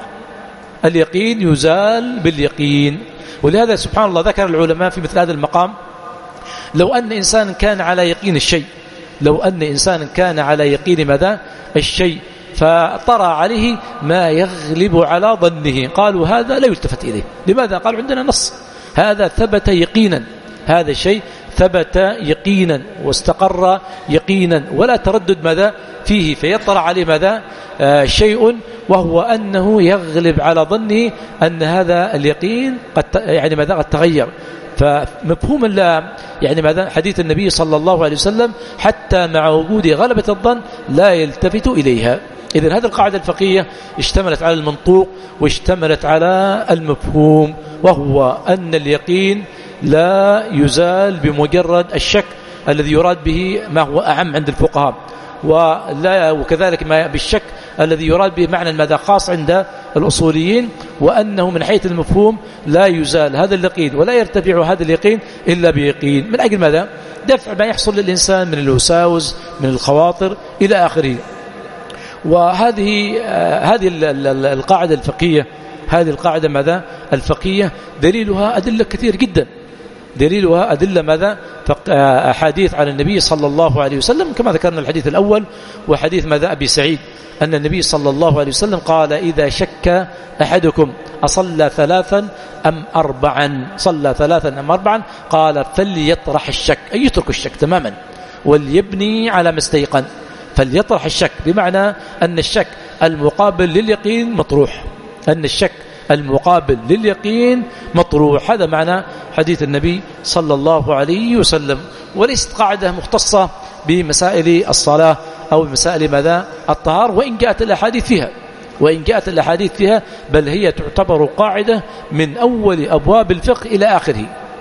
اليقين يزال باليقين. ولهذا سبحان الله ذكر العلماء في مثل هذا المقام، لو أن إنسان كان على يقين الشيء، لو أن إنسان كان على يقين ماذا؟ الشيء، فطرى عليه ما يغلب على ظنه، قالوا هذا لا يلتفت إليه. لماذا؟ قالوا عندنا نص، هذا ثبت يقينا، هذا الشيء ثبت يقينا واستقر يقينا ولا تردد ماذا فيه، فيطلع عليه ماذا؟ آه شيء وهو أنه يغلب على ظنه أن هذا اليقين قد يعني ماذا؟ قد تغير. فمفهوم الله يعني ماذا؟ حديث النبي صلى الله عليه وسلم حتى مع وجود غلبة الظن لا يلتفت إليها. إذن هذه القاعدة الفقهية اشتملت على المنطوق واشتملت على المفهوم، وهو أن اليقين لا يزال بمجرد الشك الذي يراد به ما هو أعم عند الفقهاء، ولا وكذلك ما بالشك الذي يراد به معنى ماذا؟ خاص عند الأصوليين، وأنه من حيث المفهوم لا يزال هذا اليقين ولا يرتفع هذا اليقين إلا بيقين. من أجل ماذا؟ دفع ما يحصل للإنسان من الوساوس من الخواطر إلى آخره. وهذه هذه القاعدة الفقهية، هذه القاعدة ماذا؟ الفقهية دليلها أدلة كثير جدا، دليلها أدلة ماذا؟ أحاديث عن النبي صلى الله عليه وسلم، كما ذكرنا الحديث الأول وحديث ماذا؟ أبي سعيد، أن النبي صلى الله عليه وسلم قال إذا شك أحدكم أصلى ثلاثا أم أربعا، صلى ثلاثا أم أربعا، قال فليطرح الشك، أي يترك الشك تماما وليبني على ما استيقن. فليطرح الشك بمعنى أن الشك المقابل لليقين مطروح، أن الشك المقابل لليقين مطروح. هذا معنى حديث النبي صلى الله عليه وسلم. وليست قاعدة مختصة بمسائل الصلاة أو بمسائل ماذا؟ الطهار، وإن جاءت الأحاديث فيها، وإن جاءت الأحاديث فيها، بل هي تعتبر قاعدة من أول أبواب الفقه إلى آخره،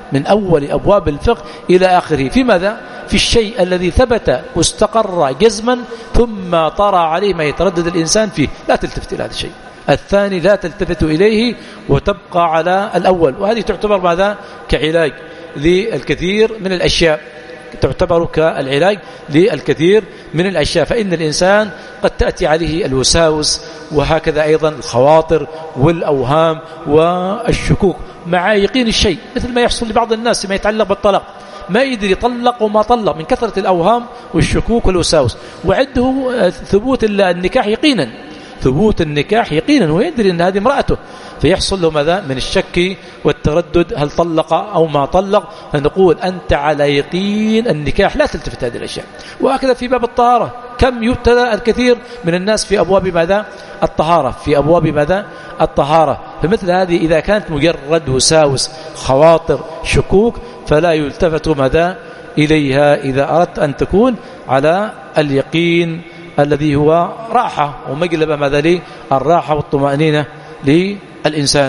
من أول أبواب الفقه إلى آخره. في ماذا؟ في الشيء الذي ثبت واستقر جزما ثم طرى عليه ما يتردد الإنسان فيه، لا تلتفت إلى هذا الشيء. الثاني لا تلتفت إليه وتبقى على الأول، وهذه تعتبر ماذا؟ كعلاج للكثير من الأشياء، تعتبر كالعلاج للكثير من الأشياء. فإن الإنسان قد تأتي عليه الوساوس، وهكذا أيضا الخواطر والأوهام والشكوك مع يقين الشيء، مثل ما يحصل لبعض الناس ما يتعلق بالطلاق، ما يدري يطلق وما طلق من كثرة الأوهام والشكوك والوساوس، وعنده ثبوت النكاح يقينا، ثبوت النكاح يقينا، ويدري أن هذه امرأته، فيحصل له ماذا؟ من الشك والتردد، هل طلق أو ما طلق. فنقول أنت على يقين النكاح، لا تلتفت هذه الأشياء. وهكذا في باب الطهارة، كم يبتلى الكثير من الناس في أبواب ماذا؟ الطهارة، في أبواب ماذا؟ الطهارة. فمثل هذه إذا كانت مجرد وساوس، خواطر، شكوك، فلا يلتفت ماذا؟ إليها، إذا أردت أن تكون على اليقين الذي هو راحة ومجلبة ماذا لي؟ الراحة والطمأنينة للإنسان.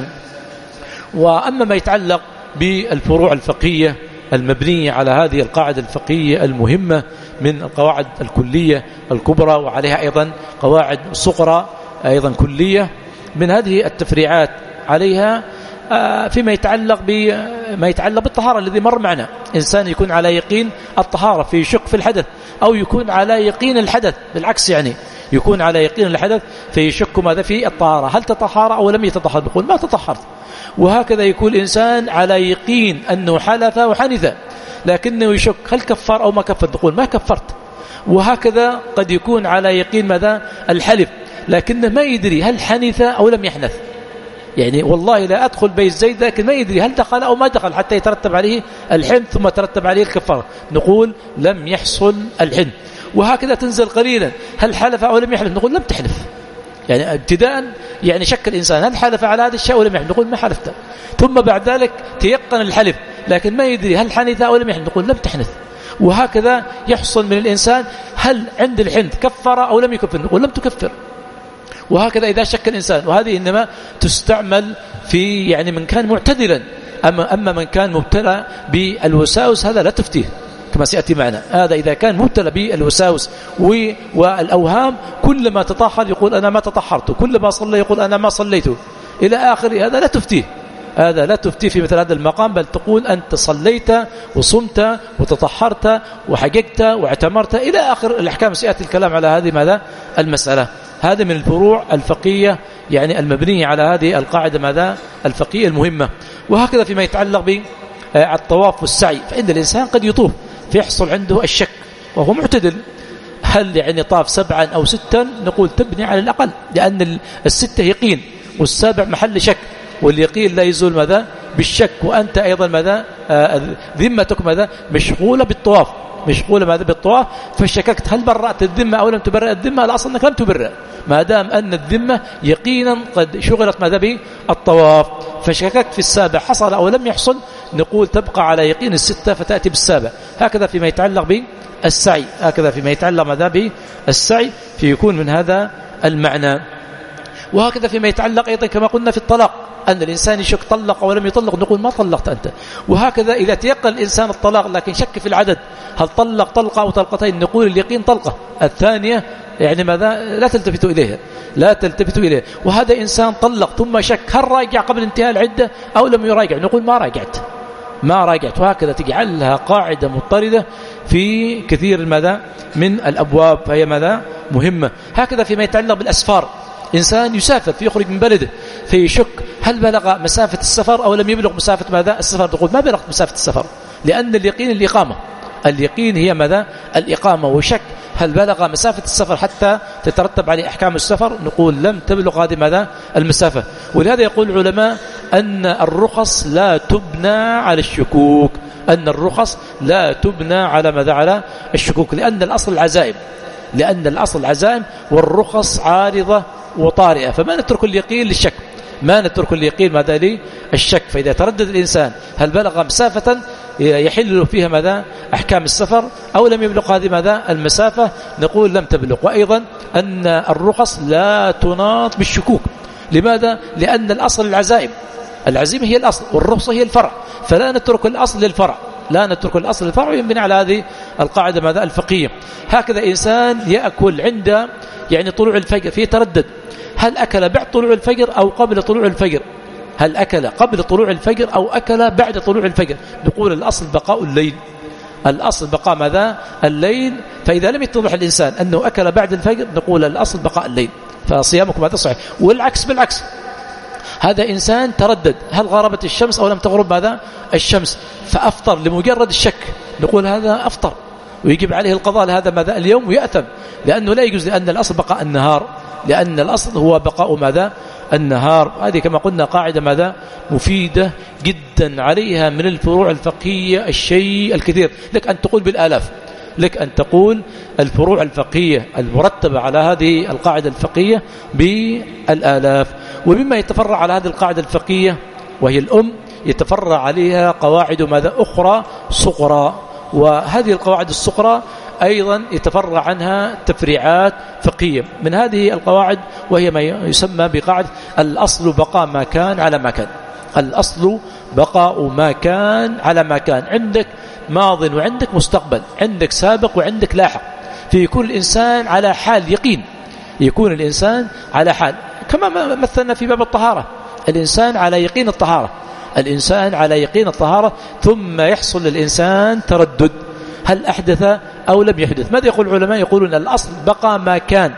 وأما ما يتعلق بالفروع الفقهية المبنية على هذه القاعدة الفقهية المهمة من القواعد الكلية الكبرى، وعليها أيضا قواعد صغرى أيضا كلية، من هذه التفريعات عليها فيما يتعلق بما يتعلق بالطهارة الذي مر معنا. إنسان يكون على يقين الطهارة في شك في الحدث، أو يكون على يقين الحدث بالعكس، يعني يكون على يقين الحدث فيشك ماذا؟ في الطهارة، هل تطهر أو لم يتطهر؟ بيقول ما تطهرت. وهكذا يكون إنسان على يقين أنه حلف وحنث لكنه يشك هل كفر أو ما كفر، تقول ما كفرت. وهكذا قد يكون على يقين ماذا؟ الحلف، لكنه ما يدري هل حنث أو لم يحنث، يعني والله لا أدخل بيت زيد لكن ما يدري هل دخل أو ما دخل، حتى يترتب عليه الحنث ثم ترتب عليه الكفارة، نقول لم يحصل الحنث. وهكذا تنزل قليلا، هل حلف أو لم يحلف؟ نقول لم تحلف، يعني ابتداء يعني شك الإنسان هل حلف على هذا الشيء أو لم يحلف؟ نقول ما حلفت. ثم بعد ذلك تيقن الحلف لكن ما يدري هل حنث أو لم يحلف، نقول لم تحنث. وهكذا يحصل من الإنسان هل عند الحنث كفر أو لم يكفر، نقول لم تكفر. وهكذا إذا شك الإنسان، وهذه إنما تستعمل في يعني من كان معتدلا، أما, أما من كان مبتلى بالوساوس هذا لا تفتيه كما سيأتي معنا. هذا إذا كان مبتلى بالوساوس والأوهام، كلما تطهر يقول أنا ما تطهرت، كلما صلى يقول أنا ما صليت إلى آخر، هذا لا تفتيه، هذا لا تفتي في مثل هذا المقام، بل تقول أنت صليت وصمت وتطهرت وحججت واعتمرت إلى آخر الأحكام. سيأتي الكلام على هذه ماذا؟ المسألة. هذا من الفروع الفقهية يعني المبنية على هذه القاعدة ماذا؟ الفقهية المهمة. وهكذا فيما يتعلق بالطواف والسعي، فإن الإنسان قد يطوف فيحصل عنده الشك وهو معتدل، هل يعني طاف سبعا أو ستا؟ نقول تبني على الأقل، لأن الستة يقين والسابع محل شك، واليقين لا يزول ماذا؟ بالشك. وأنت أيضا ماذا؟ آه ذمتك ماذا؟ مشغولة بالطواف، مشغولة ماذا؟ بالطواف، فشككت هل برأت الذمة أو لم تبرأ الذمة؟ الأصل أنك لم تبرأ، ما دام أن الذمة يقينا قد شغلت ماذا؟ بالطواف. فشككت في السابع حصل أو لم يحصل، نقول تبقى على يقين الستة فتأتي بالسابع. هكذا فيما يتعلق بالسعي، هكذا فيما يتعلق ماذا؟ بالسعي فيكون من هذا المعنى. وهكذا فيما يتعلق أيضا كما قلنا في الطلاق، أن الإنسان يشك طلق أو لم يطلق، نقول ما طلقت أنت. وهكذا إذا تيقن الإنسان الطلاق لكن شك في العدد، هل طلق طلقة أو طلقتين؟ نقول اليقين طلقة، الثانية يعني ماذا؟ لا تلتفت إليها، لا تلتفت إليها. وهذا إنسان طلق ثم شك هل راجع قبل انتهاء العدة أو لم يراجع، نقول ما راجعت، ما راجعت. وهكذا تجعلها قاعدة مضطردة في كثير ماذا؟ من الأبواب، فهي ماذا؟ مهمة. هكذا فيما يتعلق بالأسفار، إنسان يسافر فيخرج من بلده فيشك هل بلغ مسافة السفر أو لم يبلغ مسافة ماذا؟ السفر، تقول ما بلغت مسافة السفر، لأن اليقين الإقامة، اليقين هي ماذا؟ الإقامة. وشك هل بلغ مسافة السفر حتى تترتب عليه أحكام السفر، نقول لم تبلغ هذه ماذا؟ المسافة. ولهذا يقول العلماء أن الرخص لا تبنى على الشكوك، أن الرخص لا تبنى على ماذا؟ على الشكوك، لأن الأصل العزائم، لأن الأصل العزائم، والرخص عارضة وطارئة، فما نترك اليقين للشك، ما نترك اليقين ماذا؟ للشك. فإذا تردد الإنسان هل بلغ مسافة يحل له فيها ماذا؟ أحكام السفر أو لم يبلغ هذه ماذا؟ المسافة، نقول لم تبلغ. وأيضا أن الرخص لا تناط بالشكوك، لماذا؟ لأن الأصل العزائم، العزيمة هي الأصل والرخصة هي الفرع، فلا نترك الأصل للفرع، لا نترك الأصل للفرع، وينبني على هذه القاعدة ماذا الفقهية. هكذا إنسان يأكل عند يعني طلوع الفجر فيتردد، هل أكل بعد طلوع الفجر أو قبل طلوع الفجر؟ هل أكل قبل طلوع الفجر أو أكل بعد طلوع الفجر؟ نقول الأصل بقاء الليل، الأصل بقاء ماذا الليل. فإذا لم يتضح الإنسان أنه أكل بعد الفجر نقول الأصل بقاء الليل، فصيامكم هذا صحيح. والعكس بالعكس، هذا إنسان تردد هل غربت الشمس أو لم تغرب ماذا الشمس فأفطر لمجرد الشك، نقول هذا أفطر ويجب عليه القضاء لهذا ماذا اليوم ويأثم، لأنه لا يجوز، لأن الأصل بقاء النهار، لأن الأصل هو بقاء ماذا النهار. هذه كما قلنا قاعدة ماذا مفيدة جدا، عليها من الفروع الفقهية الشيء الكثير. لك أن تقول بالآلاف، لك أن تقول الفروع الفقهية المرتبة على هذه القاعدة الفقهية بالآلاف. ومما يتفرع على هذه القاعدة الفقهية وهي الأم يتفرع عليها قواعد ماذا أخرى صغرى، وهذه القواعد الصغرى أيضا يتفرع عنها تفريعات فقهية. من هذه القواعد وهي ما يسمى بقاعدة الأصل بقاء ما كان على ما كان. الأصل بقاء ما كان على ما كان، عندك ماض وعندك مستقبل، عندك سابق وعندك لاحق، فيكون الإنسان على حال يقين، يكون الإنسان على حال كما مثلنا في باب الطهارة، الإنسان على يقين الطهارة، الإنسان على يقين الطهارة، ثم يحصل للإنسان تردد هل أحدث أو لم يحدث. ماذا يقول العلماء؟ يقولون الأصل بقى ما كان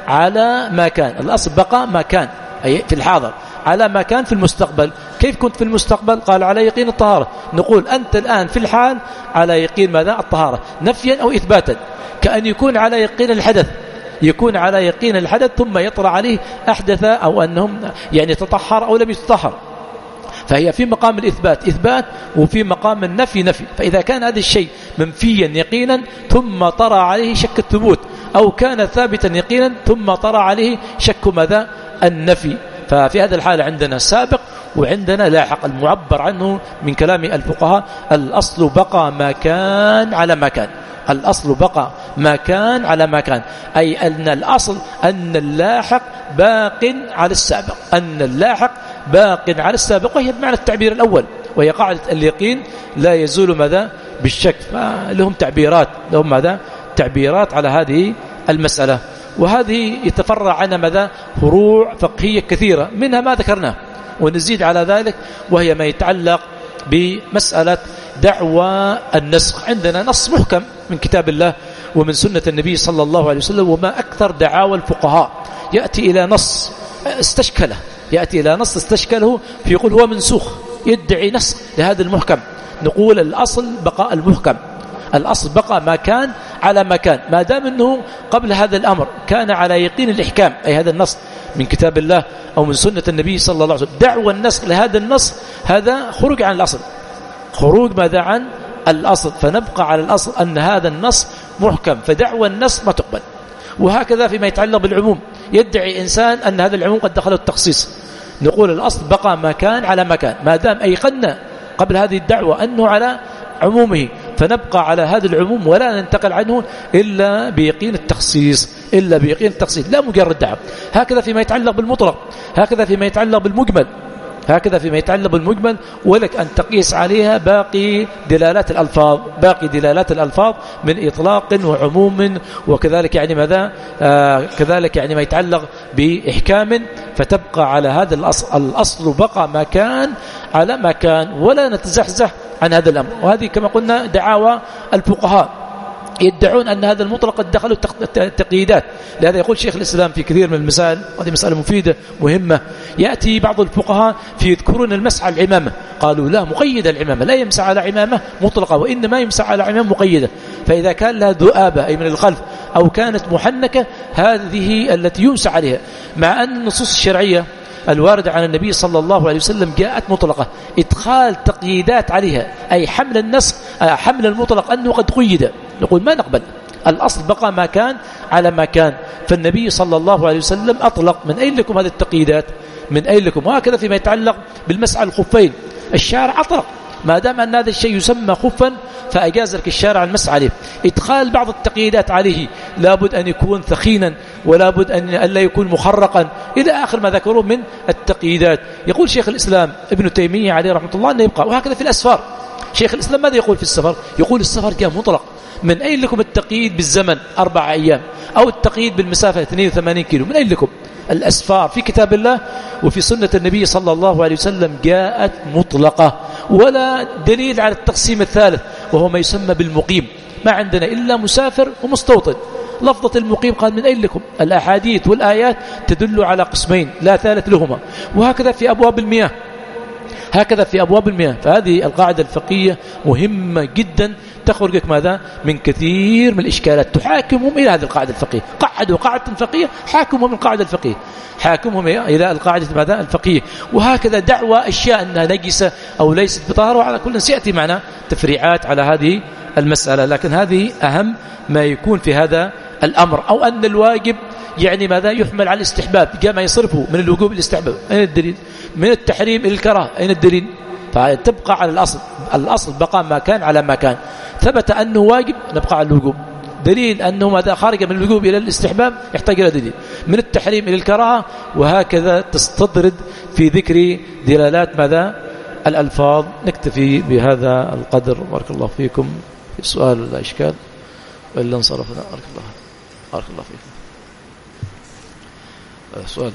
على ما كان، الأصل بقى ما كان أي في الحاضر على ما كان في المستقبل. كيف كنت في المستقبل؟ قال على يقين الطهارة، نقول أنت الآن في الحال على يقين ماذا الطهارة نفيا أو إثباتا، كأن يكون على يقين الحدث، يكون على يقين الحدث ثم يطرأ عليه أحدث أو أنهم يعني تطهر أو لم يتطهر، فهي في مقام الإثبات إثبات وفي مقام النفي نفي. فإذا كان هذا الشيء منفيا يقينا ثم طرأ عليه شك الثبوت، أو كان ثابتا يقينا ثم طرأ عليه شك ماذا النفي، ففي هذا الحال عندنا سابق وعندنا لاحق. المعبر عنه من كلام الفقهاء الأصل بقى ما كان على ما كان، الأصل بقى ما كان على ما كان، أي أن الأصل أن اللاحق باق على السابق، أن اللاحق باق على السابق، وهي بمعنى التعبير الأول، وهي قاعدة اليقين لا يزول ماذا بالشك. فلهم تعبيرات، لهم ماذا تعبيرات على هذه المسألة. وهذه يتفرع عنها ماذا فروع فقهية كثيرة، منها ما ذكرناه ونزيد على ذلك، وهي ما يتعلق بمسألة دعوى النسخ. عندنا نص محكم من كتاب الله ومن سنة النبي صلى الله عليه وسلم، وما أكثر دعاوى الفقهاء يأتي إلى نص استشكله، يأتي إلى نص استشكله فيقول هو منسوخ، يدعي نسخ لهذا المحكم. نقول الأصل بقاء المحكم، الأصل بقى ما كان على ما كان، ما دام أنه قبل هذا الأمر كان على يقين الإحكام، أي هذا النص من كتاب الله أو من سنة النبي صلى الله عليه وسلم. دعوى النسخ لهذا النص هذا خروج عن الأصل، خروج ماذا عن الأصل، فنبقى على الأصل أن هذا النص محكم، فدعوى النسخ ما تقبل. وهكذا فيما يتعلق بالعموم، يدعي إنسان أن هذا العموم قد دخله التخصيص، نقول الأصل بقى ما كان على ما كان، ما دام أيقنا قبل هذه الدعوة أنه على عمومه، فنبقى على هذا العموم ولا ننتقل عنه إلا بيقين التخصيص، إلا بيقين التخصيص لا مجرد دعوة. هكذا فيما يتعلق بالمطلق، هكذا فيما يتعلق بالمجمل، هكذا فيما يتعلق بالمجمل، ولك أن تقيس عليها باقي دلالات الألفاظ، باقي دلالات الألفاظ من إطلاق وعموم، وكذلك يعني ماذا آه كذلك يعني ما يتعلق بإحكام، فتبقى على هذا الأصل، الأصل بقى ما كان على ما كان ولا نتزحزح عن هذا الأمر. وهذه كما قلنا دعاوى الفقهاء، يدعون أن هذا المطلق قد دخلوا التقييدات. لهذا يقول شيخ الإسلام في كثير من المسائل، وهذه مسألة مفيدة مهمة، يأتي بعض الفقهاء في يذكرون المسح على العمامة، قالوا لا مقيدة العمامة، لا يمسح على عمامة مطلقة، وإنما يمسح على عمامة مقيدة، فإذا كان لها ذؤابة أي من الخلف أو كانت محنكة هذه التي يمسح عليها، مع أن النصوص الشرعية الواردة عن النبي صلى الله عليه وسلم جاءت مطلقة. إدخال تقييدات عليها أي حمل النسخ، حمل المطلق أنه قد قيد، نقول ما نقبل، الأصل بقى ما كان على ما كان. فالنبي صلى الله عليه وسلم أطلق، من أين لكم هذه التقييدات؟ من أين لكم؟ وهكذا فيما يتعلق بالمسح على الخفين، الشارع أطلق ما دام أن هذا الشيء يسمى خفا فأجاز لك الشارع المسح عليه. إدخال بعض التقييدات عليه لابد أن يكون ثخينا ولا بد أن لا يكون مخرقا إلى آخر ما ذكروه من التقييدات. يقول شيخ الإسلام ابن تيمية عليه رحمة الله أنه يبقى. وهكذا في الأسفار شيخ الإسلام ماذا يقول في السفر؟ يقول السفر جاء مطلق. من أين لكم التقييد بالزمن أربع أيام أو التقييد بالمسافة اثنين وثمانين كيلو؟ من أين لكم؟ الأسفار في كتاب الله وفي سنة النبي صلى الله عليه وسلم جاءت مطلقة، ولا دليل على التقسيم الثالث وهو ما يسمى بالمقيم. ما عندنا إلا مسافر ومستوطن. لفظة المقيم قال من أين لكم؟ الأحاديث والآيات تدل على قسمين لا ثالث لهما. وهكذا في أبواب المياه، هكذا في أبواب المياه. فهذه القاعدة الفقهية مهمة جدا تخرجك ماذا؟ من كثير من الإشكالات، تحاكمهم إلى هذه القاعدة الفقهية. قعدوا قاعدة فقهية حاكمهم من القاعدة الفقهية، حاكمهم إلى القاعدة ماذا؟ الفقهية. وهكذا دعوى أشياء أنها نجسة أو ليست بطهارة، وعلى كل سيأتي معنا تفريعات على هذه المسألة. لكن هذه أهم ما يكون في هذا الأمر. أو أن الواجب يعني ماذا؟ يحمل على الاستحباب، جاء ما يصرفه من الوجوب الاستحباب. أين الدليل؟ من التحريم إلى الكراهة، أين الدليل؟ فتبقى على الأصل، الأصل بقى ما كان على ما كان. ثبت أنه واجب نبقى على الوجوب. دليل أنه ماذا؟ خارج من الوجوب إلى الاستحباب يحتاج إلى دليل. من التحريم إلى الكراهة، وهكذا تستطرد في ذكر دلالات ماذا؟ الألفاظ. نكتفي بهذا القدر. بارك الله فيكم. في سؤال ولا إشكال وإلا انصرفنا؟ بارك الله بارك الله فيكم. سؤال.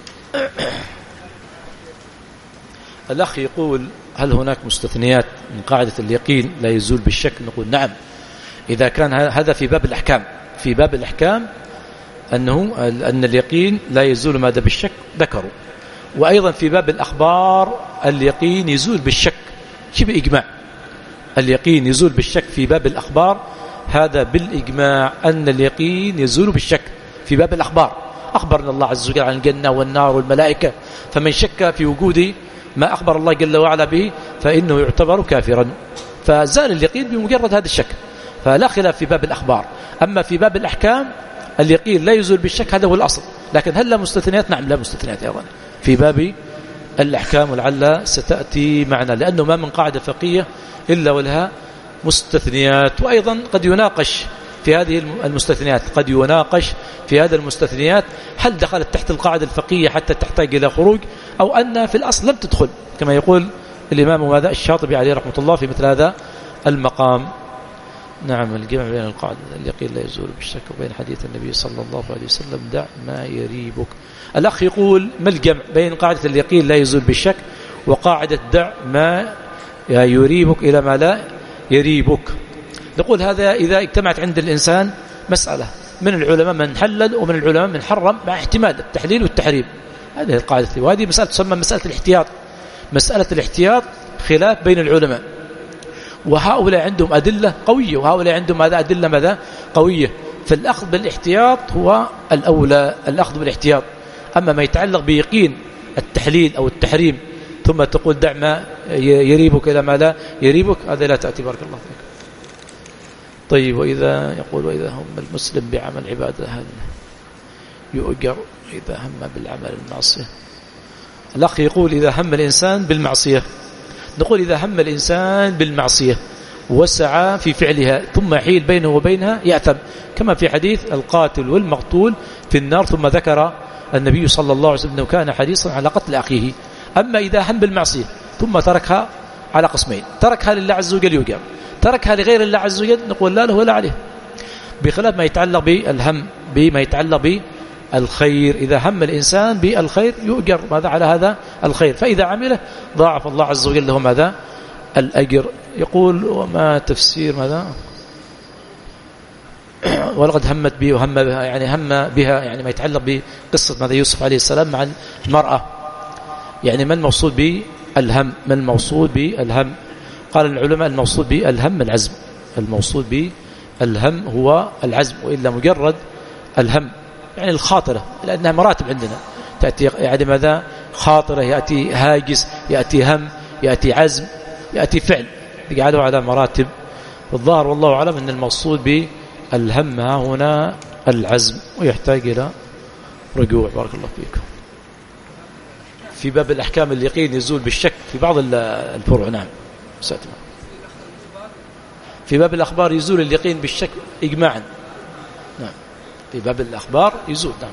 الأخ يقول هل هناك مستثنيات من قاعدة اليقين لا يزول بالشك؟ نقول نعم، إذا كان هذا في باب الأحكام. في باب الأحكام أنه أن اليقين لا يزول ماذا؟ بالشك ذكروا. وأيضا في باب الأخبار اليقين يزول بالشك شبه إجماع. اليقين يزول بالشك في باب الأخبار، هذا بالإجماع أن اليقين يزول بالشك في باب الأخبار. أخبرنا الله عز وجل عن الجنة والنار والملائكة، فمن شك في وجود ما أخبر الله جل وعلا به فإنه يعتبر كافرا. فزال اليقين بمجرد هذا الشك، فلا خلاف في باب الأخبار. أما في باب الأحكام اليقين لا يزول بالشك، هذا هو الأصل. لكن هل لا مستثنيات؟ نعم لا مستثنيات أيضا في باب الأحكام، ولعل ستأتي معنا، لأنه ما من قاعدة فقهية إلا ولها مستثنيات. وأيضا قد يناقش في هذه المستثنيات، قد يناقش في هذه المستثنيات هل دخلت تحت القاعدة الفقهية حتى تحتاج إلى خروج، أو أن في الأصل لم تدخل، كما يقول الإمام ماذا؟ الشاطبي عليه رحمة الله في مثل هذا المقام. نعم، الجمع بين القاعدة اليقين لا يزول بالشك وبين حديث النبي صلى الله عليه وسلم دع ما يريبك. الأخ يقول ما الجمع بين قاعدة اليقين لا يزول بالشك وقاعدة دع ما يريبك إلى ما لا يريبك؟ نقول هذا إذا اجتمعت عند الإنسان مسألة من العلماء من حلل ومن العلماء من حرم مع احتمال التحليل والتحريم، هذه القاعدة. وهذه مسألة تسمى مسألة الاحتياط. مسألة الاحتياط خلاف بين العلماء، وهؤلاء عندهم أدلة قوية وهؤلاء عندهم ماذا؟ أدلة ماذا؟ قوية. فالأخذ بالاحتياط هو الأولى، الأخذ بالاحتياط. أما ما يتعلق بيقين التحليل أو التحريم ثم تقول دع ما يريبك إلى ما لا يريبك، هذا لا تأتي. بارك الله فيك. طيب، وإذا يقول وإذا هم المسلم بعمل عبادة هل يؤجر إذا هم بالعمل المعصية؟ الأخ يقول إذا هم الإنسان بالمعصية، نقول إذا هم الإنسان بالمعصية وسعى في فعلها ثم حيل بينه وبينها يأثم، كما في حديث القاتل والمقتول في النار، ثم ذكر النبي صلى الله عليه وسلم أنه كان حريصا على قتل أخيه. أما إذا هم بالمعصية ثم تركها على قسمين، تركها لله عز وجل يؤجر، تركها لغير الله عز وجل نقول لا له ولا عليه، بخلاف ما يتعلق بالهم بما يتعلق بالخير. إذا هم الإنسان بالخير يؤجر ماذا؟ على هذا الخير، فإذا عمله ضاعف الله عز وجل له ماذا؟ الأجر. يقول وما تفسير ماذا؟ ولقد همت به وهم بها، يعني هم بها يعني ما يتعلق بقصة ماذا؟ يوسف عليه السلام مع المرأة. يعني ما المقصود بالهم؟ ما المقصود بالهم؟ قال العلماء المقصود بالهم العزم، المقصود بالهم هو العزم، وإلا مجرد الهم يعني الخاطرة، لأنها مراتب عندنا تأتي يعني ماذا؟ خاطرة، يأتي هاجس، يأتي هم، يأتي عزم، يأتي فعل، يجعله على مراتب. الظاهر والله أعلم أن المقصود بالهم هنا العزم، ويحتاج إلى رجوع. بارك الله فيكم. في باب الأحكام اليقين يزول بالشك في بعض الفروع. نعم سأتنا. في باب الأخبار يزول اليقين بالشك إجماعا. نعم في باب الأخبار يزول. نعم